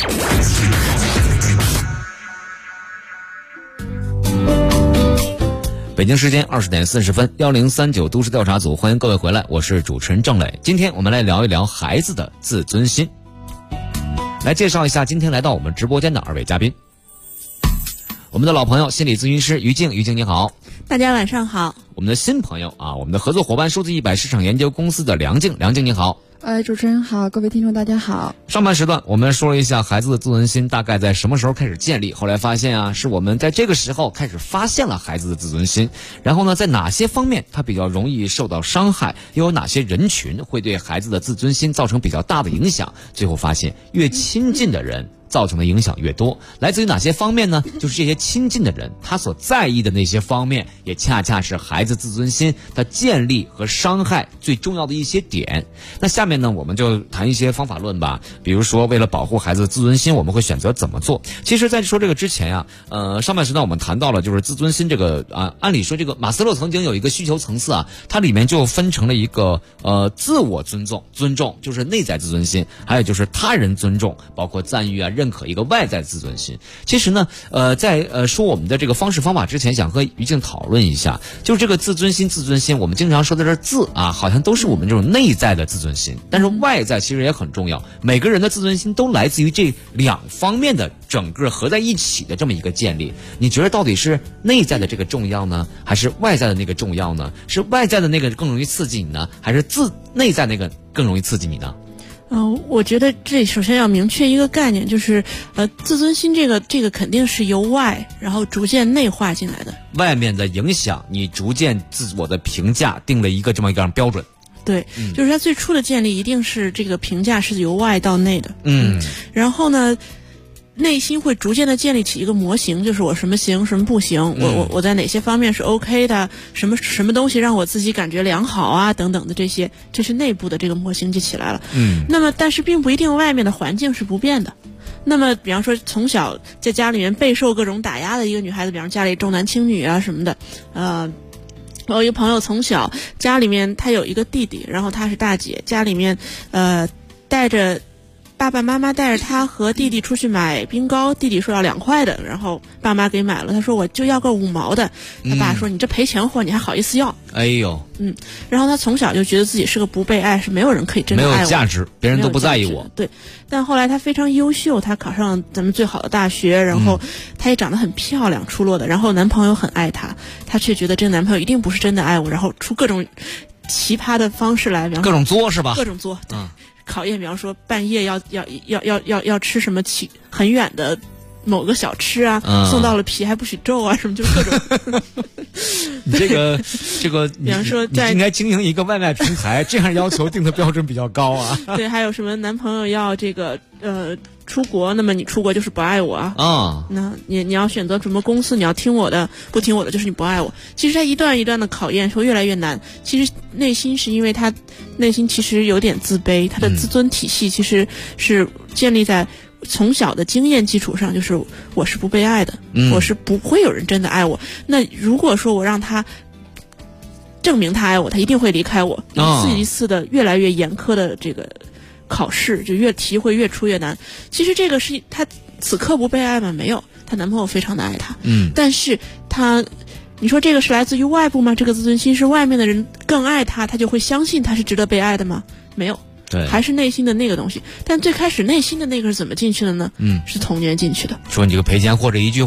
北京时间20点40分，1039都市调查组，欢迎各位回来，我是主持人郑磊。今天我们来聊一聊孩子的自尊心。来介绍一下今天来到我们直播间的2位嘉宾。我们的老朋友心理咨询师于静，于静你好。 大家晚上好。 我们的新朋友啊，我们的合作伙伴数字100市场研究公司的梁静，梁静你好。 主持人好，各位听众大家好。 上半时段我们说了一下孩子的自尊心大概在什么时候开始建立，后来发现啊，是我们在这个时候开始发现了孩子的自尊心，然后呢，在哪些方面他比较容易受到伤害，又有哪些人群会对孩子的自尊心造成比较大的影响，最后发现越亲近的人造成的影响越多。来自于哪些方面呢？就是这些亲近的人他所在意的那些方面，也恰恰是孩子自尊心的建立和伤害最重要的一些点。那下面呢，我们就谈一些方法论吧。比如说为了保护孩子的自尊心，我们会选择怎么做。其实在说这个之前啊，上半时段我们谈到了就是自尊心这个按理说这个马斯洛曾经有一个需求层次啊，它里面就分成了一个自我尊重就是内在自尊心，还有就是他人尊重，包括赞誉啊认可一个外在自尊心。其实呢在说我们的这个方式方法之前，想和于静讨论一下，就是这个自尊心我们经常说的这自啊，好像都是我们这种内在的自尊心，但是外在其实也很重要，每个人的自尊心都来自于这2方面的整个合在一起的这么一个建立。你觉得到底是内在的这个重要呢，还是外在的那个重要呢？是外在的那个更容易刺激你呢，还是内在那个更容易刺激你呢？ 我觉得这首先要明确一个概念，就是自尊心这个肯定是由外然后逐渐内化进来的。外面的影响，你逐渐自我的评价定了一个这么一个标准。对，就是它最初的建立一定是这个评价是由外到内的。然后呢，内心会逐渐的建立起一个模型，就是我什么行什么不行，我在哪些方面是 OK 的，什么东西让我自己感觉良好啊等等的这些，这是内部的这个模型就起来了。那么但是并不一定外面的环境是不变的。那么比方说从小在家里面备受各种打压的一个女孩子，比方家里重男轻女啊什么的，我有一个朋友从小家里面他有一个弟弟，然后他是大姐，家里面带着爸爸妈妈带着他和弟弟出去买冰糕，弟弟说要2块的，然后爸妈给买了，他说我就要个5毛的，他爸说你这赔钱货你还好意思要？哎呦，然后他从小就觉得自己是个不被爱，是没有人可以真的爱我，没有价值，别人都不在意我。对，但后来他非常优秀，他考上咱们最好的大学，然后他也长得很漂亮，出落的，然后男朋友很爱他，他却觉得这个男朋友一定不是真的爱我，然后出各种奇葩的方式来，各种作是吧？各种作，对。考验，比方说半夜要吃什么很远的某个小吃啊，送到了皮还不许皱啊，什么就各种。你这个，比方说你应该经营一个外卖平台，这样要求定的标准比较高啊。对，还有什么男朋友要这个出国，那么你出国就是不爱我啊。那你要选择什么公司，你要听我的，不听我的就是你不爱我。其实他一段一段的考验会越来越难。其实内心是因为他内心其实有点自卑，他的自尊体系其实是建立在从小的经验基础上，就是我是不被爱的，我是不会有人真的爱我。那如果说我让他证明他爱我，他一定会离开我。一次一次的越来越严苛的这个考试，就越题会越出越难。其实这个是他此刻不被爱吗？没有，她男朋友非常的爱她，但是你说这个是来自于外部吗？这个自尊心是外面的人更爱她，她就会相信她是值得被爱的吗？没有。对，还是内心的那个东西。但最开始内心的那个是怎么进去的呢？是童年进去的。说你这个赔钱货这一句话，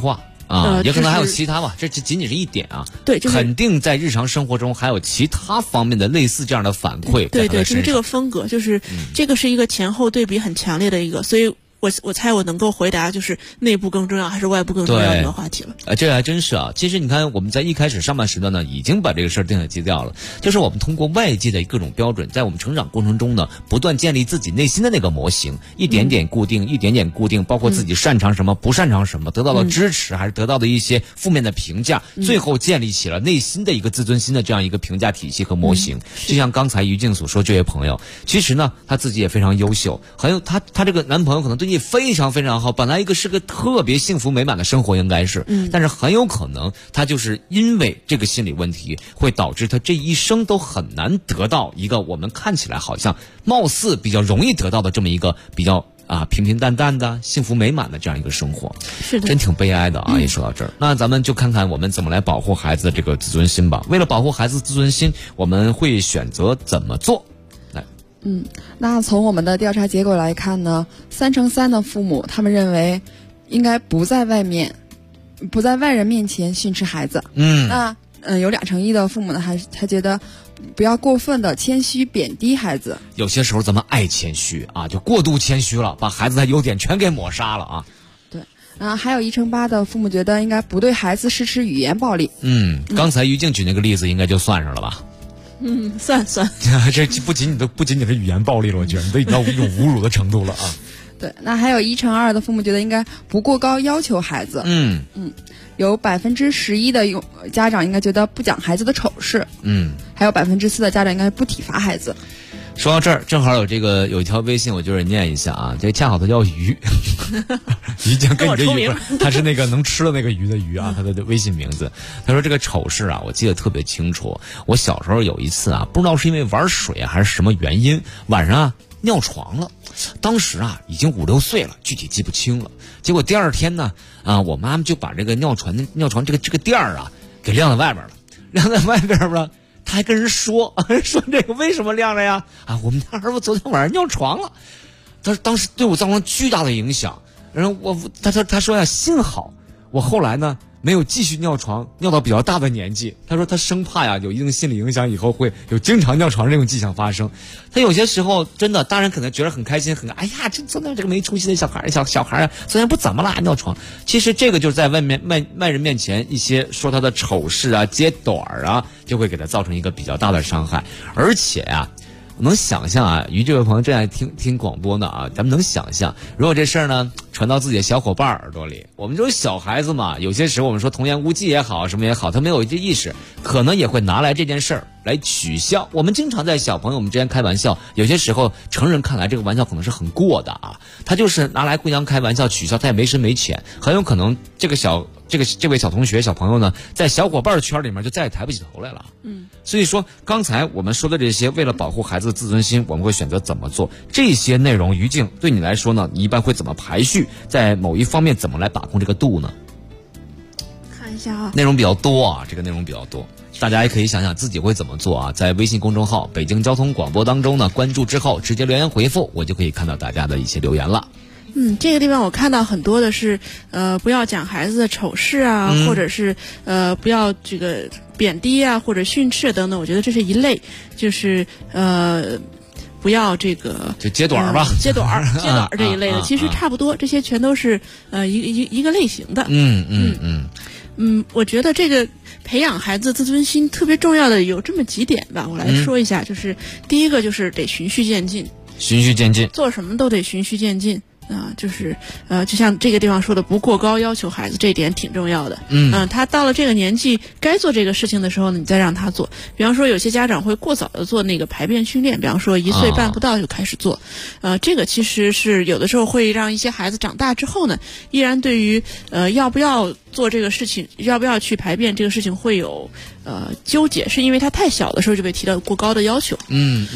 也可能还有其他吧，这仅仅是一点啊。 对， 肯定在日常生活中还有其他方面的类似这样的反馈。 对，就是这个风格，就是这个是一个前后对比很强烈的一个，所以。我猜我能够回答就是内部更重要还是外部更重要这个话题了。 这还真是啊。其实你看我们在一开始上半时段呢已经把这个事儿定下基调了，就是我们通过外界的各种标准，在我们成长过程中呢不断建立自己内心的那个模型，一点点固定，一点点固定，包括自己擅长什么不擅长什么，得到了支持还是得到的一些负面的评价，最后建立起了内心的一个自尊心的这样一个评价体系和模型。就像刚才于静所说，这位朋友其实呢他自己也非常优秀，很有他这个男朋友可能对你非常非常好，本来一个是个特别幸福美满的生活应该是，但是很有可能他就是因为这个心理问题会导致他这一生都很难得到一个我们看起来好像貌似比较容易得到的这么一个比较平平淡淡的幸福美满的这样一个生活。 是的， 真挺悲哀的啊。一说到这儿，那咱们就看看我们怎么来保护孩子的这个自尊心吧。为了保护孩子自尊心，我们会选择怎么做？ 那从我们的调查结果来看呢，3%的父母他们认为应该不在外人面前训斥孩子。那有2%的父母呢还觉得不要过分的谦虚贬低孩子。 有些时候咱们爱谦虚啊，就过度谦虚了，把孩子的优点全给抹杀了啊。 对，还有1%的父母觉得应该不对孩子实施语言暴力。 刚才于静举那个例子应该就算上了吧。 算这不仅仅是语言暴力了，我觉得你都已经到一种侮辱的程度了啊。 对，那还有1%的父母觉得应该不过高要求孩子。有11%的家长应该觉得不讲孩子的丑事。还有4%的家长应该不体罚孩子。 说到这儿，正好有一条微信，我就是念一下啊，这恰好它叫鱼，鱼酱跟你的鱼，它是那个能吃的那个鱼的鱼啊，它的微信名字。他说这个丑事啊，我记得特别清楚。我小时候有一次啊，不知道是因为玩水还是什么原因，晚上尿床了。当时已经5、6岁了，具体记不清了。结果第二天呢，我妈妈就把这个尿床这个垫儿给晾在外边了，晾在外边吧。他还跟人说这个为什么晾着呀？我们家儿子昨天晚上尿床了，他当时对我造成巨大的影响。然后他说幸好我后来呢没有继续尿床，尿到比较大的年纪。他说他生怕有一定心理影响，以后会有经常尿床这种迹象发生。他有些时候真的，当然可能觉得很开心，哎呀，昨天这个没出息的小孩昨天不怎么啦尿床。其实这个就是在外人面前一些说他的丑事揭短就会给他造成一个比较大的伤害。而且我能想象于这位朋友正在听广播呢咱们能想象，如果这事儿呢传到自己的小伙伴耳朵里，我们就是小孩子嘛，有些时候我们说童言无忌也好，什么也好，他没有这意识，可能也会拿来这件事儿来取笑。我们经常在小朋友们之间开玩笑，有些时候成人看来这个玩笑可能是很过的他就是拿来互相开玩笑取笑，他也没深没浅，很有可能这位小同学小朋友呢，在小伙伴圈里面就再也抬不起头来了。所以说刚才我们说的这些，为了保护孩子的自尊心，我们会选择怎么做？这些内容于静对你来说呢，你一般会怎么排序？在某一方面怎么来把控这个度呢？ 看一下内容比较多这个内容比较多，大家也可以想想自己会怎么做在微信公众号北京交通广播当中呢，关注之后直接留言回复，我就可以看到大家的一些留言了。 这个地方我看到很多的是不要讲孩子的丑事或者是不要这个贬低或者训斥等等，我觉得这是一类，就是不要这个就揭短吧， 揭短这一类的，其实差不多，这些全都是一个类型的。我觉得这个培养孩子自尊心特别重要的有这么几点吧，我来说一下。就是第一个就是得循序渐进，做什么都得循序渐进。就是就像这个地方说的，不过高要求孩子，这一点挺重要的。他到了这个年纪该做这个事情的时候呢，你再让他做。比方说有些家长会过早的做那个排便训练，比方说1岁半不到就开始做。这个其实是有的时候会让一些孩子长大之后呢，依然对于要不要做这个事情，要不要去排便这个事情会有纠结，是因为他太小的时候就被提到过高的要求。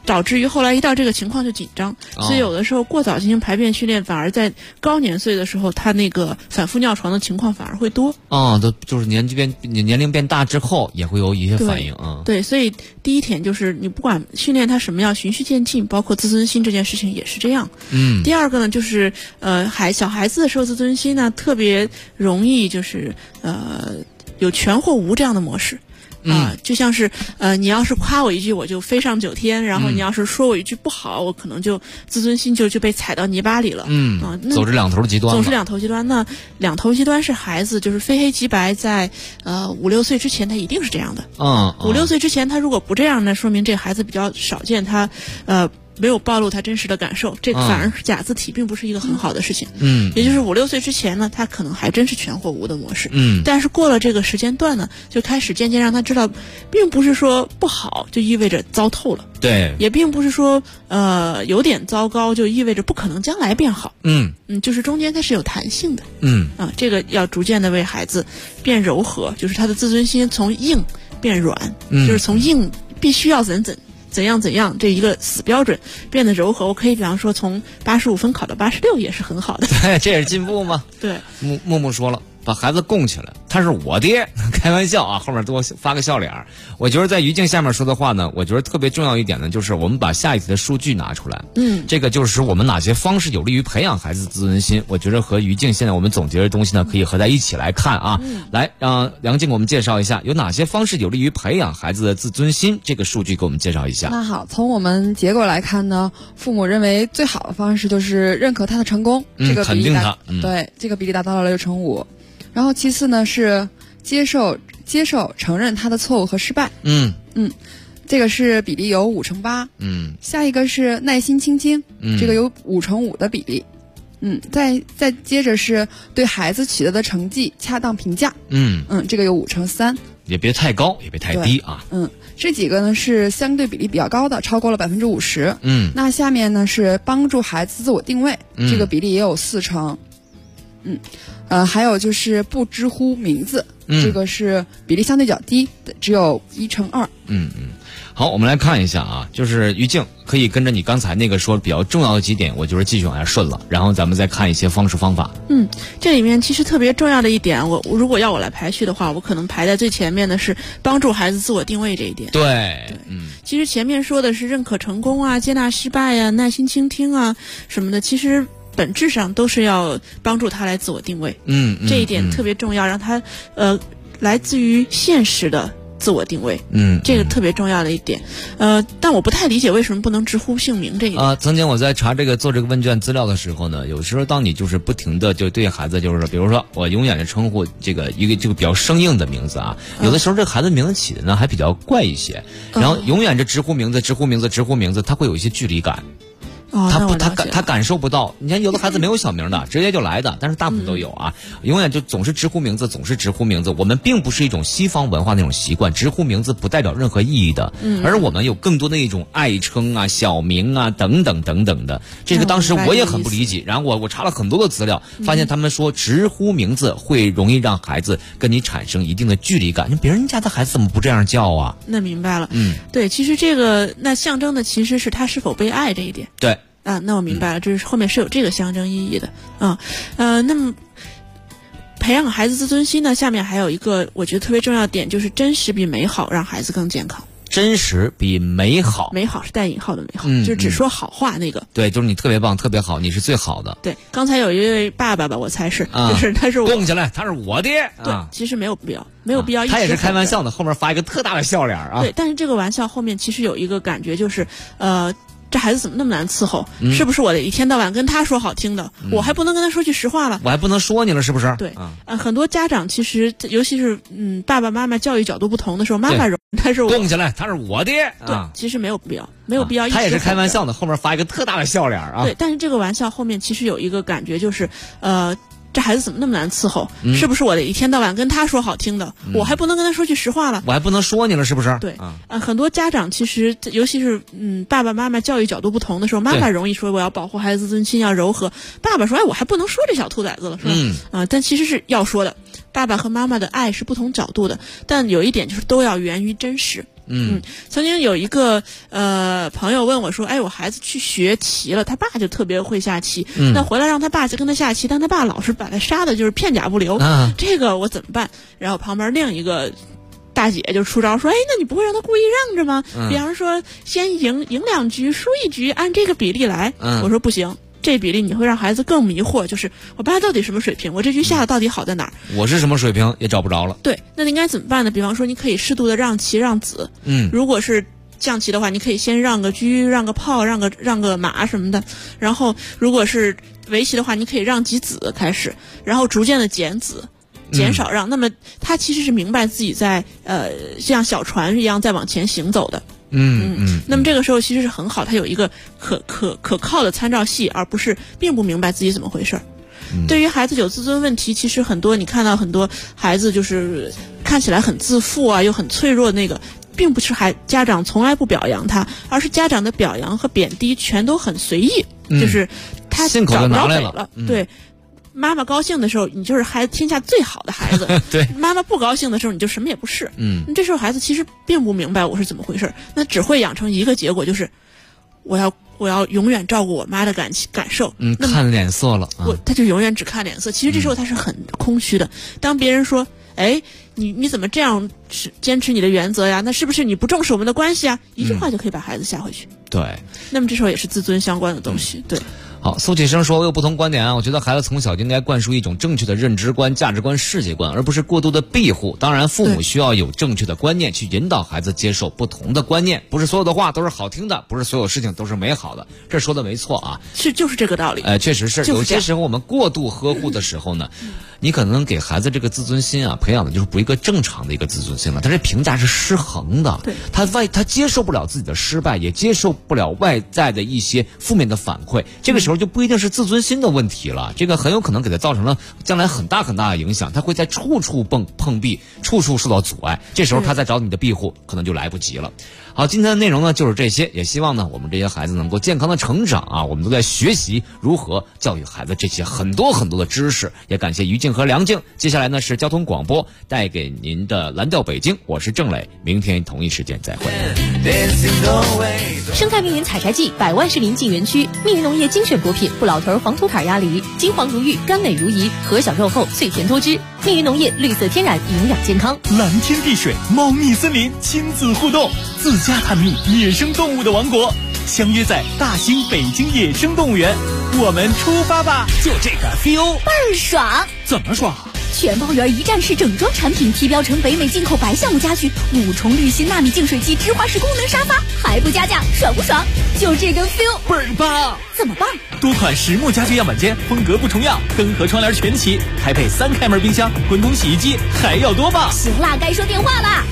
导致于后来一到这个情况就紧张，所以有的时候过早进行排便训练，反而在高年岁的时候，他那个反复尿床的情况反而会多。 都就是年龄变大之后也会有一些反应啊。 对，所以第一点就是你不管训练他什么样，循序渐进，包括自尊心这件事情也是这样。第二个呢，就是小孩子的时候自尊心呢特别容易就是有全或无这样的模式。就像是你要是夸我一句我就飞上9天，然后你要是说我一句不好，我可能就自尊心就被踩到泥巴里了。 走这两头极端。 总是两头极端。那两头极端是孩子就是非黑即白，在5、6岁之前他一定是这样的。5、6岁之前他如果不这样呢，说明这孩子比较少见，他没有暴露他真实的感受，这个反而是假字体，并不是一个很好的事情。也就是5、6岁之前呢，他可能还真是全或无的模式。但是过了这个时间段呢，就开始渐渐让他知道，并不是说不好就意味着糟透了。 对， 也并不是说有点糟糕就意味着不可能将来变好。就是中间它是有弹性的。这个要逐渐的为孩子变柔和，就是他的自尊心从硬变软，就是从硬必须要怎样这一个死标准变得柔和。我可以比方说从85分考到86也是很好的。 对，这也是进步吗？ 对， 木木说了，把孩子供起来，他是我爹，开玩笑啊，后面多发个笑脸。我觉得在于静下面说的话呢，我觉得特别重要一点呢，就是我们把下一题的数据拿出来。这个就是我们哪些方式有利于培养孩子自尊心，我觉得和于静现在我们总结的东西呢，可以合在一起来看啊。来，让梁静给我们介绍一下有哪些方式有利于培养孩子的自尊心，这个数据给我们介绍一下。 那好，从我们结果来看呢，父母认为最好的方式就是认可他的成功，这个比例对，这个比例达到了6:5。然后其次呢是接受承认他的错误和失败。这个是比例有5:8。下一个是耐心倾听，这个有5:5的比例。再接着是对孩子取得的成绩恰当评价。这个有5:3。 也别太高，也别太低啊。 这几个呢是相对比例比较高的，超过了50%。那下面呢是帮助孩子自我定位，这个比例也有4%。还有就是不直呼名字，这个是比例相对较低，只有1:2。 好，我们来看一下啊，就是于静可以跟着你刚才那个说比较重要的几点，我就是继续往下顺了，然后咱们再看一些方式方法。 这里面其实特别重要的一点，我如果要我来排序的话，我可能排在最前面的是帮助孩子自我定位这一点。 对， 其实前面说的是认可成功啊、接纳失败啊、耐心倾听啊什么的，其实本质上都是要帮助他来自我定位。这一点特别重要，让他来自于现实的自我定位。这个特别重要的一点。但我不太理解为什么不能直呼姓名这一点。 曾经我在查做这个问卷资料的时候呢，有时候当你就是不停的就对孩子就是比如说我永远是称呼这个比较生硬的名字啊，有的时候这孩子名字起的呢还比较怪一些，然后永远这直呼名字，他会有一些距离感。他感受不到。你看有的孩子没有小名的，直接就来的，但是大部分都有啊。永远就总是直呼名字。我们并不是一种西方文化那种习惯，直呼名字不代表任何意义的，而我们有更多的一种爱称啊、小名啊等等的。这个当时我也很不理解，然后我查了很多的资料，发现他们说直呼名字会容易让孩子跟你产生一定的距离感。别人家的孩子怎么不这样叫啊？ 那明白了。对，其实这个那象征的其实是他是否被爱这一点。 对。 那我明白了，这是后面是有这个象征意义的。那么培养孩子自尊心呢，下面还有一个我觉得特别重要的点，就是真实比美好让孩子更健康。 真实比美好， 美好是带引号的美好，就是只说好话那个。 对，就是你特别棒，特别好，你是最好的。 对，刚才有一位爸爸吧，我猜是，就是他是我供起来，他是我爹。 对，其实没有必要。 他也是开玩笑的，后面发一个特大的笑脸啊。 对，但是这个玩笑后面其实有一个感觉，就是这孩子怎么那么难伺候？是不是我得一天到晚跟他说好听的，我还不能跟他说句实话了？ 我还不能说你了，是不是？ 对，很多家长其实，尤其是爸爸妈妈教育角度不同的时候，妈妈他是我供起来，他是我爹。 对，其实没有必要， 他也是开玩笑的，后面发一个特大的笑脸啊。 对，但是这个玩笑后面其实有一个感觉，就是这孩子怎么那么难伺候？是不是我得一天到晚跟他说好听的，我还不能跟他说句实话了？ 我还不能说你了，是不是？ 对，很多家长其实，尤其是爸爸妈妈教育角度不同的时候，妈妈容易说我要保护孩子自尊心，要柔和；爸爸说我还不能说这小兔崽子了，是吧？但其实是要说的。爸爸和妈妈的爱是不同角度的，但有一点就是都要源于真实。 曾经有一个朋友问我说，哎，我孩子去学棋了，他爸就特别会下棋，那回来让他爸去跟他下棋，但他爸老是把他杀的就是片甲不留，这个我怎么办？然后旁边另一个大姐就出招说，哎，那你不会让他故意让着吗？比方说先赢2局输1局，按这个比例来。我说不行，这比例你会让孩子更迷惑，就是我爸到底什么水平，我这局下的到底好在哪儿？ 我是什么水平也找不着了。 对，那应该怎么办呢？比方说你可以适度的让棋让子，如果是象棋的话，你可以先让个车、让个炮、让个马什么的，然后如果是围棋的话，你可以让几子开始，然后逐渐的减子。减少让，那么他其实是明白自己在像小船一样在往前行走的。那么这个时候其实是很好，他有一个可靠的参照系，而不是并不明白自己怎么回事。对于孩子有自尊问题，其实你看到很多孩子就是看起来很自负啊，又很脆弱，那个并不是家长从来不表扬他，而是家长的表扬和贬低全都很随意，就是他信口就拿来了。对。妈妈高兴的时候，你就是孩子天下最好的孩子。 对， 妈妈不高兴的时候，你就什么也不是。这时候孩子其实并不明白我是怎么回事，那只会养成一个结果，就是我要永远照顾我妈的感受。 看脸色了。 他就永远只看脸色。其实这时候他是很空虚的。当别人说，哎，你怎么这样坚持你的原则呀？那是不是你不重视我们的关系啊？一句话就可以把孩子吓回去。 对。 那么这时候也是自尊相关的东西。对。 好，苏启生说，我有不同观点啊。我觉得孩子从小就应该灌输一种正确的认知观、价值观、世界观，而不是过度的庇护。当然，父母需要有正确的观念去引导孩子接受不同的观念，不是所有的话都是好听的，不是所有事情都是美好的。这说的没错啊， 就是这个道理。 确实是，有些时候我们过度呵护的时候呢，你可能给孩子这个自尊心啊，培养的就是不一个正常的一个自尊心了。他这评价是失衡的， 对， 他接受不了自己的失败，也接受不了外在的一些负面的反馈。这个时候就不一定是自尊心的问题了，这个很有可能给他造成了将来很大很大的影响，他会在处处碰壁，处处受到阻碍。这时候他再找你的庇护，可能就来不及了。好，今天的内容呢就是这些，也希望呢我们这些孩子能够健康的成长啊，我们都在学习如何教育孩子这些很多很多的知识。也感谢于静和梁静。接下来呢是交通广播带给您的蓝调北京，我是郑磊，明天同一时间再会。 生态蜜云采摘季，百万士林进园区，蜜云农业精选果品，不老头黄土坎鸭梨，金黄如玉，甘美如饴，核小肉厚，脆甜多汁。蜜云农业绿色天然，营养健康。 蓝天碧水，猫蜜森林，亲子互动，自家探秘野生动物的王国，相约在大兴北京野生动物园，我们出发吧！就这个 feel 倍儿爽。 怎么爽？ 全包园一站式整装产品，提标成北美进口白橡木家具，5重滤芯纳米净水机，芝华士功能沙发，还不加价，爽不爽？就这个 feel 倍儿棒！ 怎么棒？ 多款实木家具样板间，风格不重样，灯和窗帘全齐，还配3开门冰箱、滚筒洗衣机，还要多棒！ 行啦，该说电话啦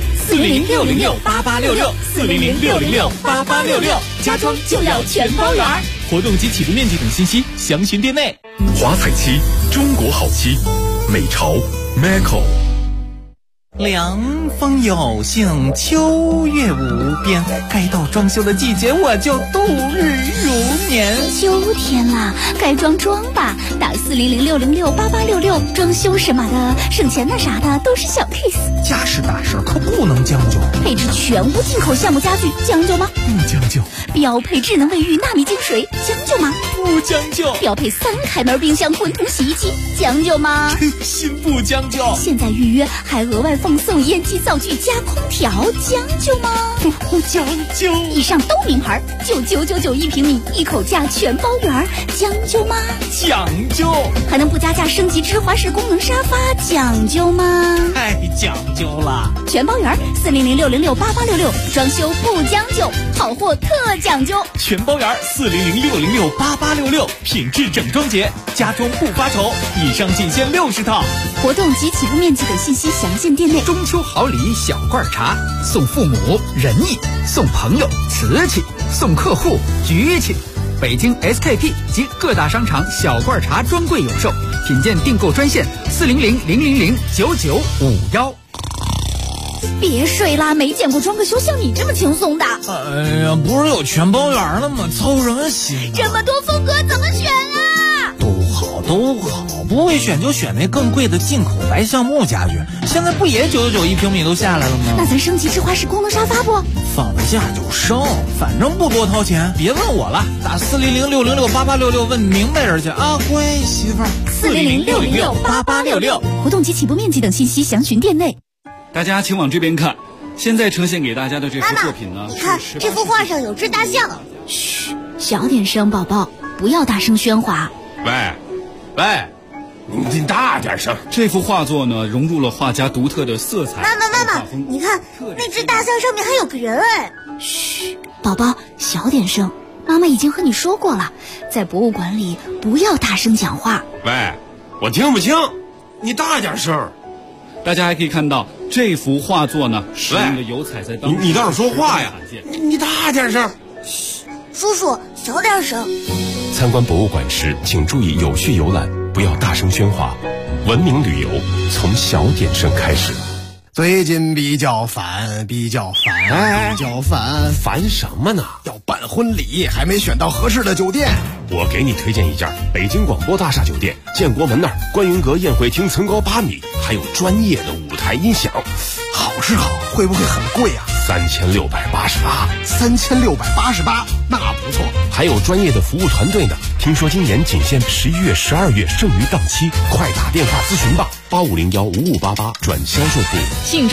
！400-606-8866，400-606-8866，家装就要全包园。活动及起步面积等信息详询店内。 华彩漆，中国好漆，美潮 Maco。 凉风有幸，秋月无边，该到装修的季节，我就度日如年。 秋天啦，该装吧，打400-606-8866，装修什么的，省钱的啥的都是小 case。 家事大事可不能将就， 配置全屋进口橡木家具，将就吗？ 不将就。 标配智能卫浴纳米净水，将就吗？ 不将就。 标配3开门冰箱、滚筒洗衣机，将就吗？ 心不将就。 现在预约还额外奉送烟机灶具加空调，将就吗？ 不将就。 以上都名牌，就999一平米，一口价全包圆，将就吗？ 讲究。 还能不加价升级芝华士功能沙发，讲究吗？ 太讲究了。 全包圆，400-606-8866，装修不将就，好货特讲究。 全包圆，400-606-8866，品质整装节，家装不发愁。以上仅限60套。 活动及起步面积等信息详见店内。 中秋好礼小罐茶，送父母仁义，送朋友瓷器，送客户局气。北京 SKP 及各大商场小罐茶专柜有售，品鉴订购专线400-000-9951。 别睡啦，没见过装个修像你这么轻松的。 哎呀，不是有全包圆了吗？操什么心？ 这么多风格怎么选啊？ 都好好都好，不会选就选那更贵的进口白橡木家具，现在不也999一平米都下来了吗？ 那咱升级智化式功能沙发不？ 放得下就升，反正不多掏钱。别问我了，打400-606-8866问明白人去啊，乖媳妇儿。 400-606-8866，活动及起步面积等信息详询店内。 大家请往这边看，现在呈现给大家的这幅作品呢， 你看这幅画上有只大象。 嘘，小点声，宝宝，不要大声喧哗。 喂，你大点声。 这幅画作呢，融入了画家独特的色彩。 妈妈，你看那只大象上面还有个人哎。 嘘，宝宝，小点声。妈妈已经和你说过了，在博物馆里不要大声讲话。 喂，我听不清，你大点声。 大家还可以看到这幅画作呢，使用的油彩在当你倒是说话呀！你大点声。 嘘，叔叔小点声。 参观博物馆时，请注意有序游览，不要大声喧哗。文明旅游从小点声开始。 最近比较烦， 烦什么呢？ 要办婚礼，还没选到合适的酒店。 我给你推荐一家北京广播大厦酒店，建国门那儿观云阁宴会厅层高8米，还有专业的舞台音响。 好是好，会不会很贵啊？3688，那不错。 还有专业的服务团队呢。听说今年仅限11月、12月剩余档期，快打电话咨询吧，85015588转销售部。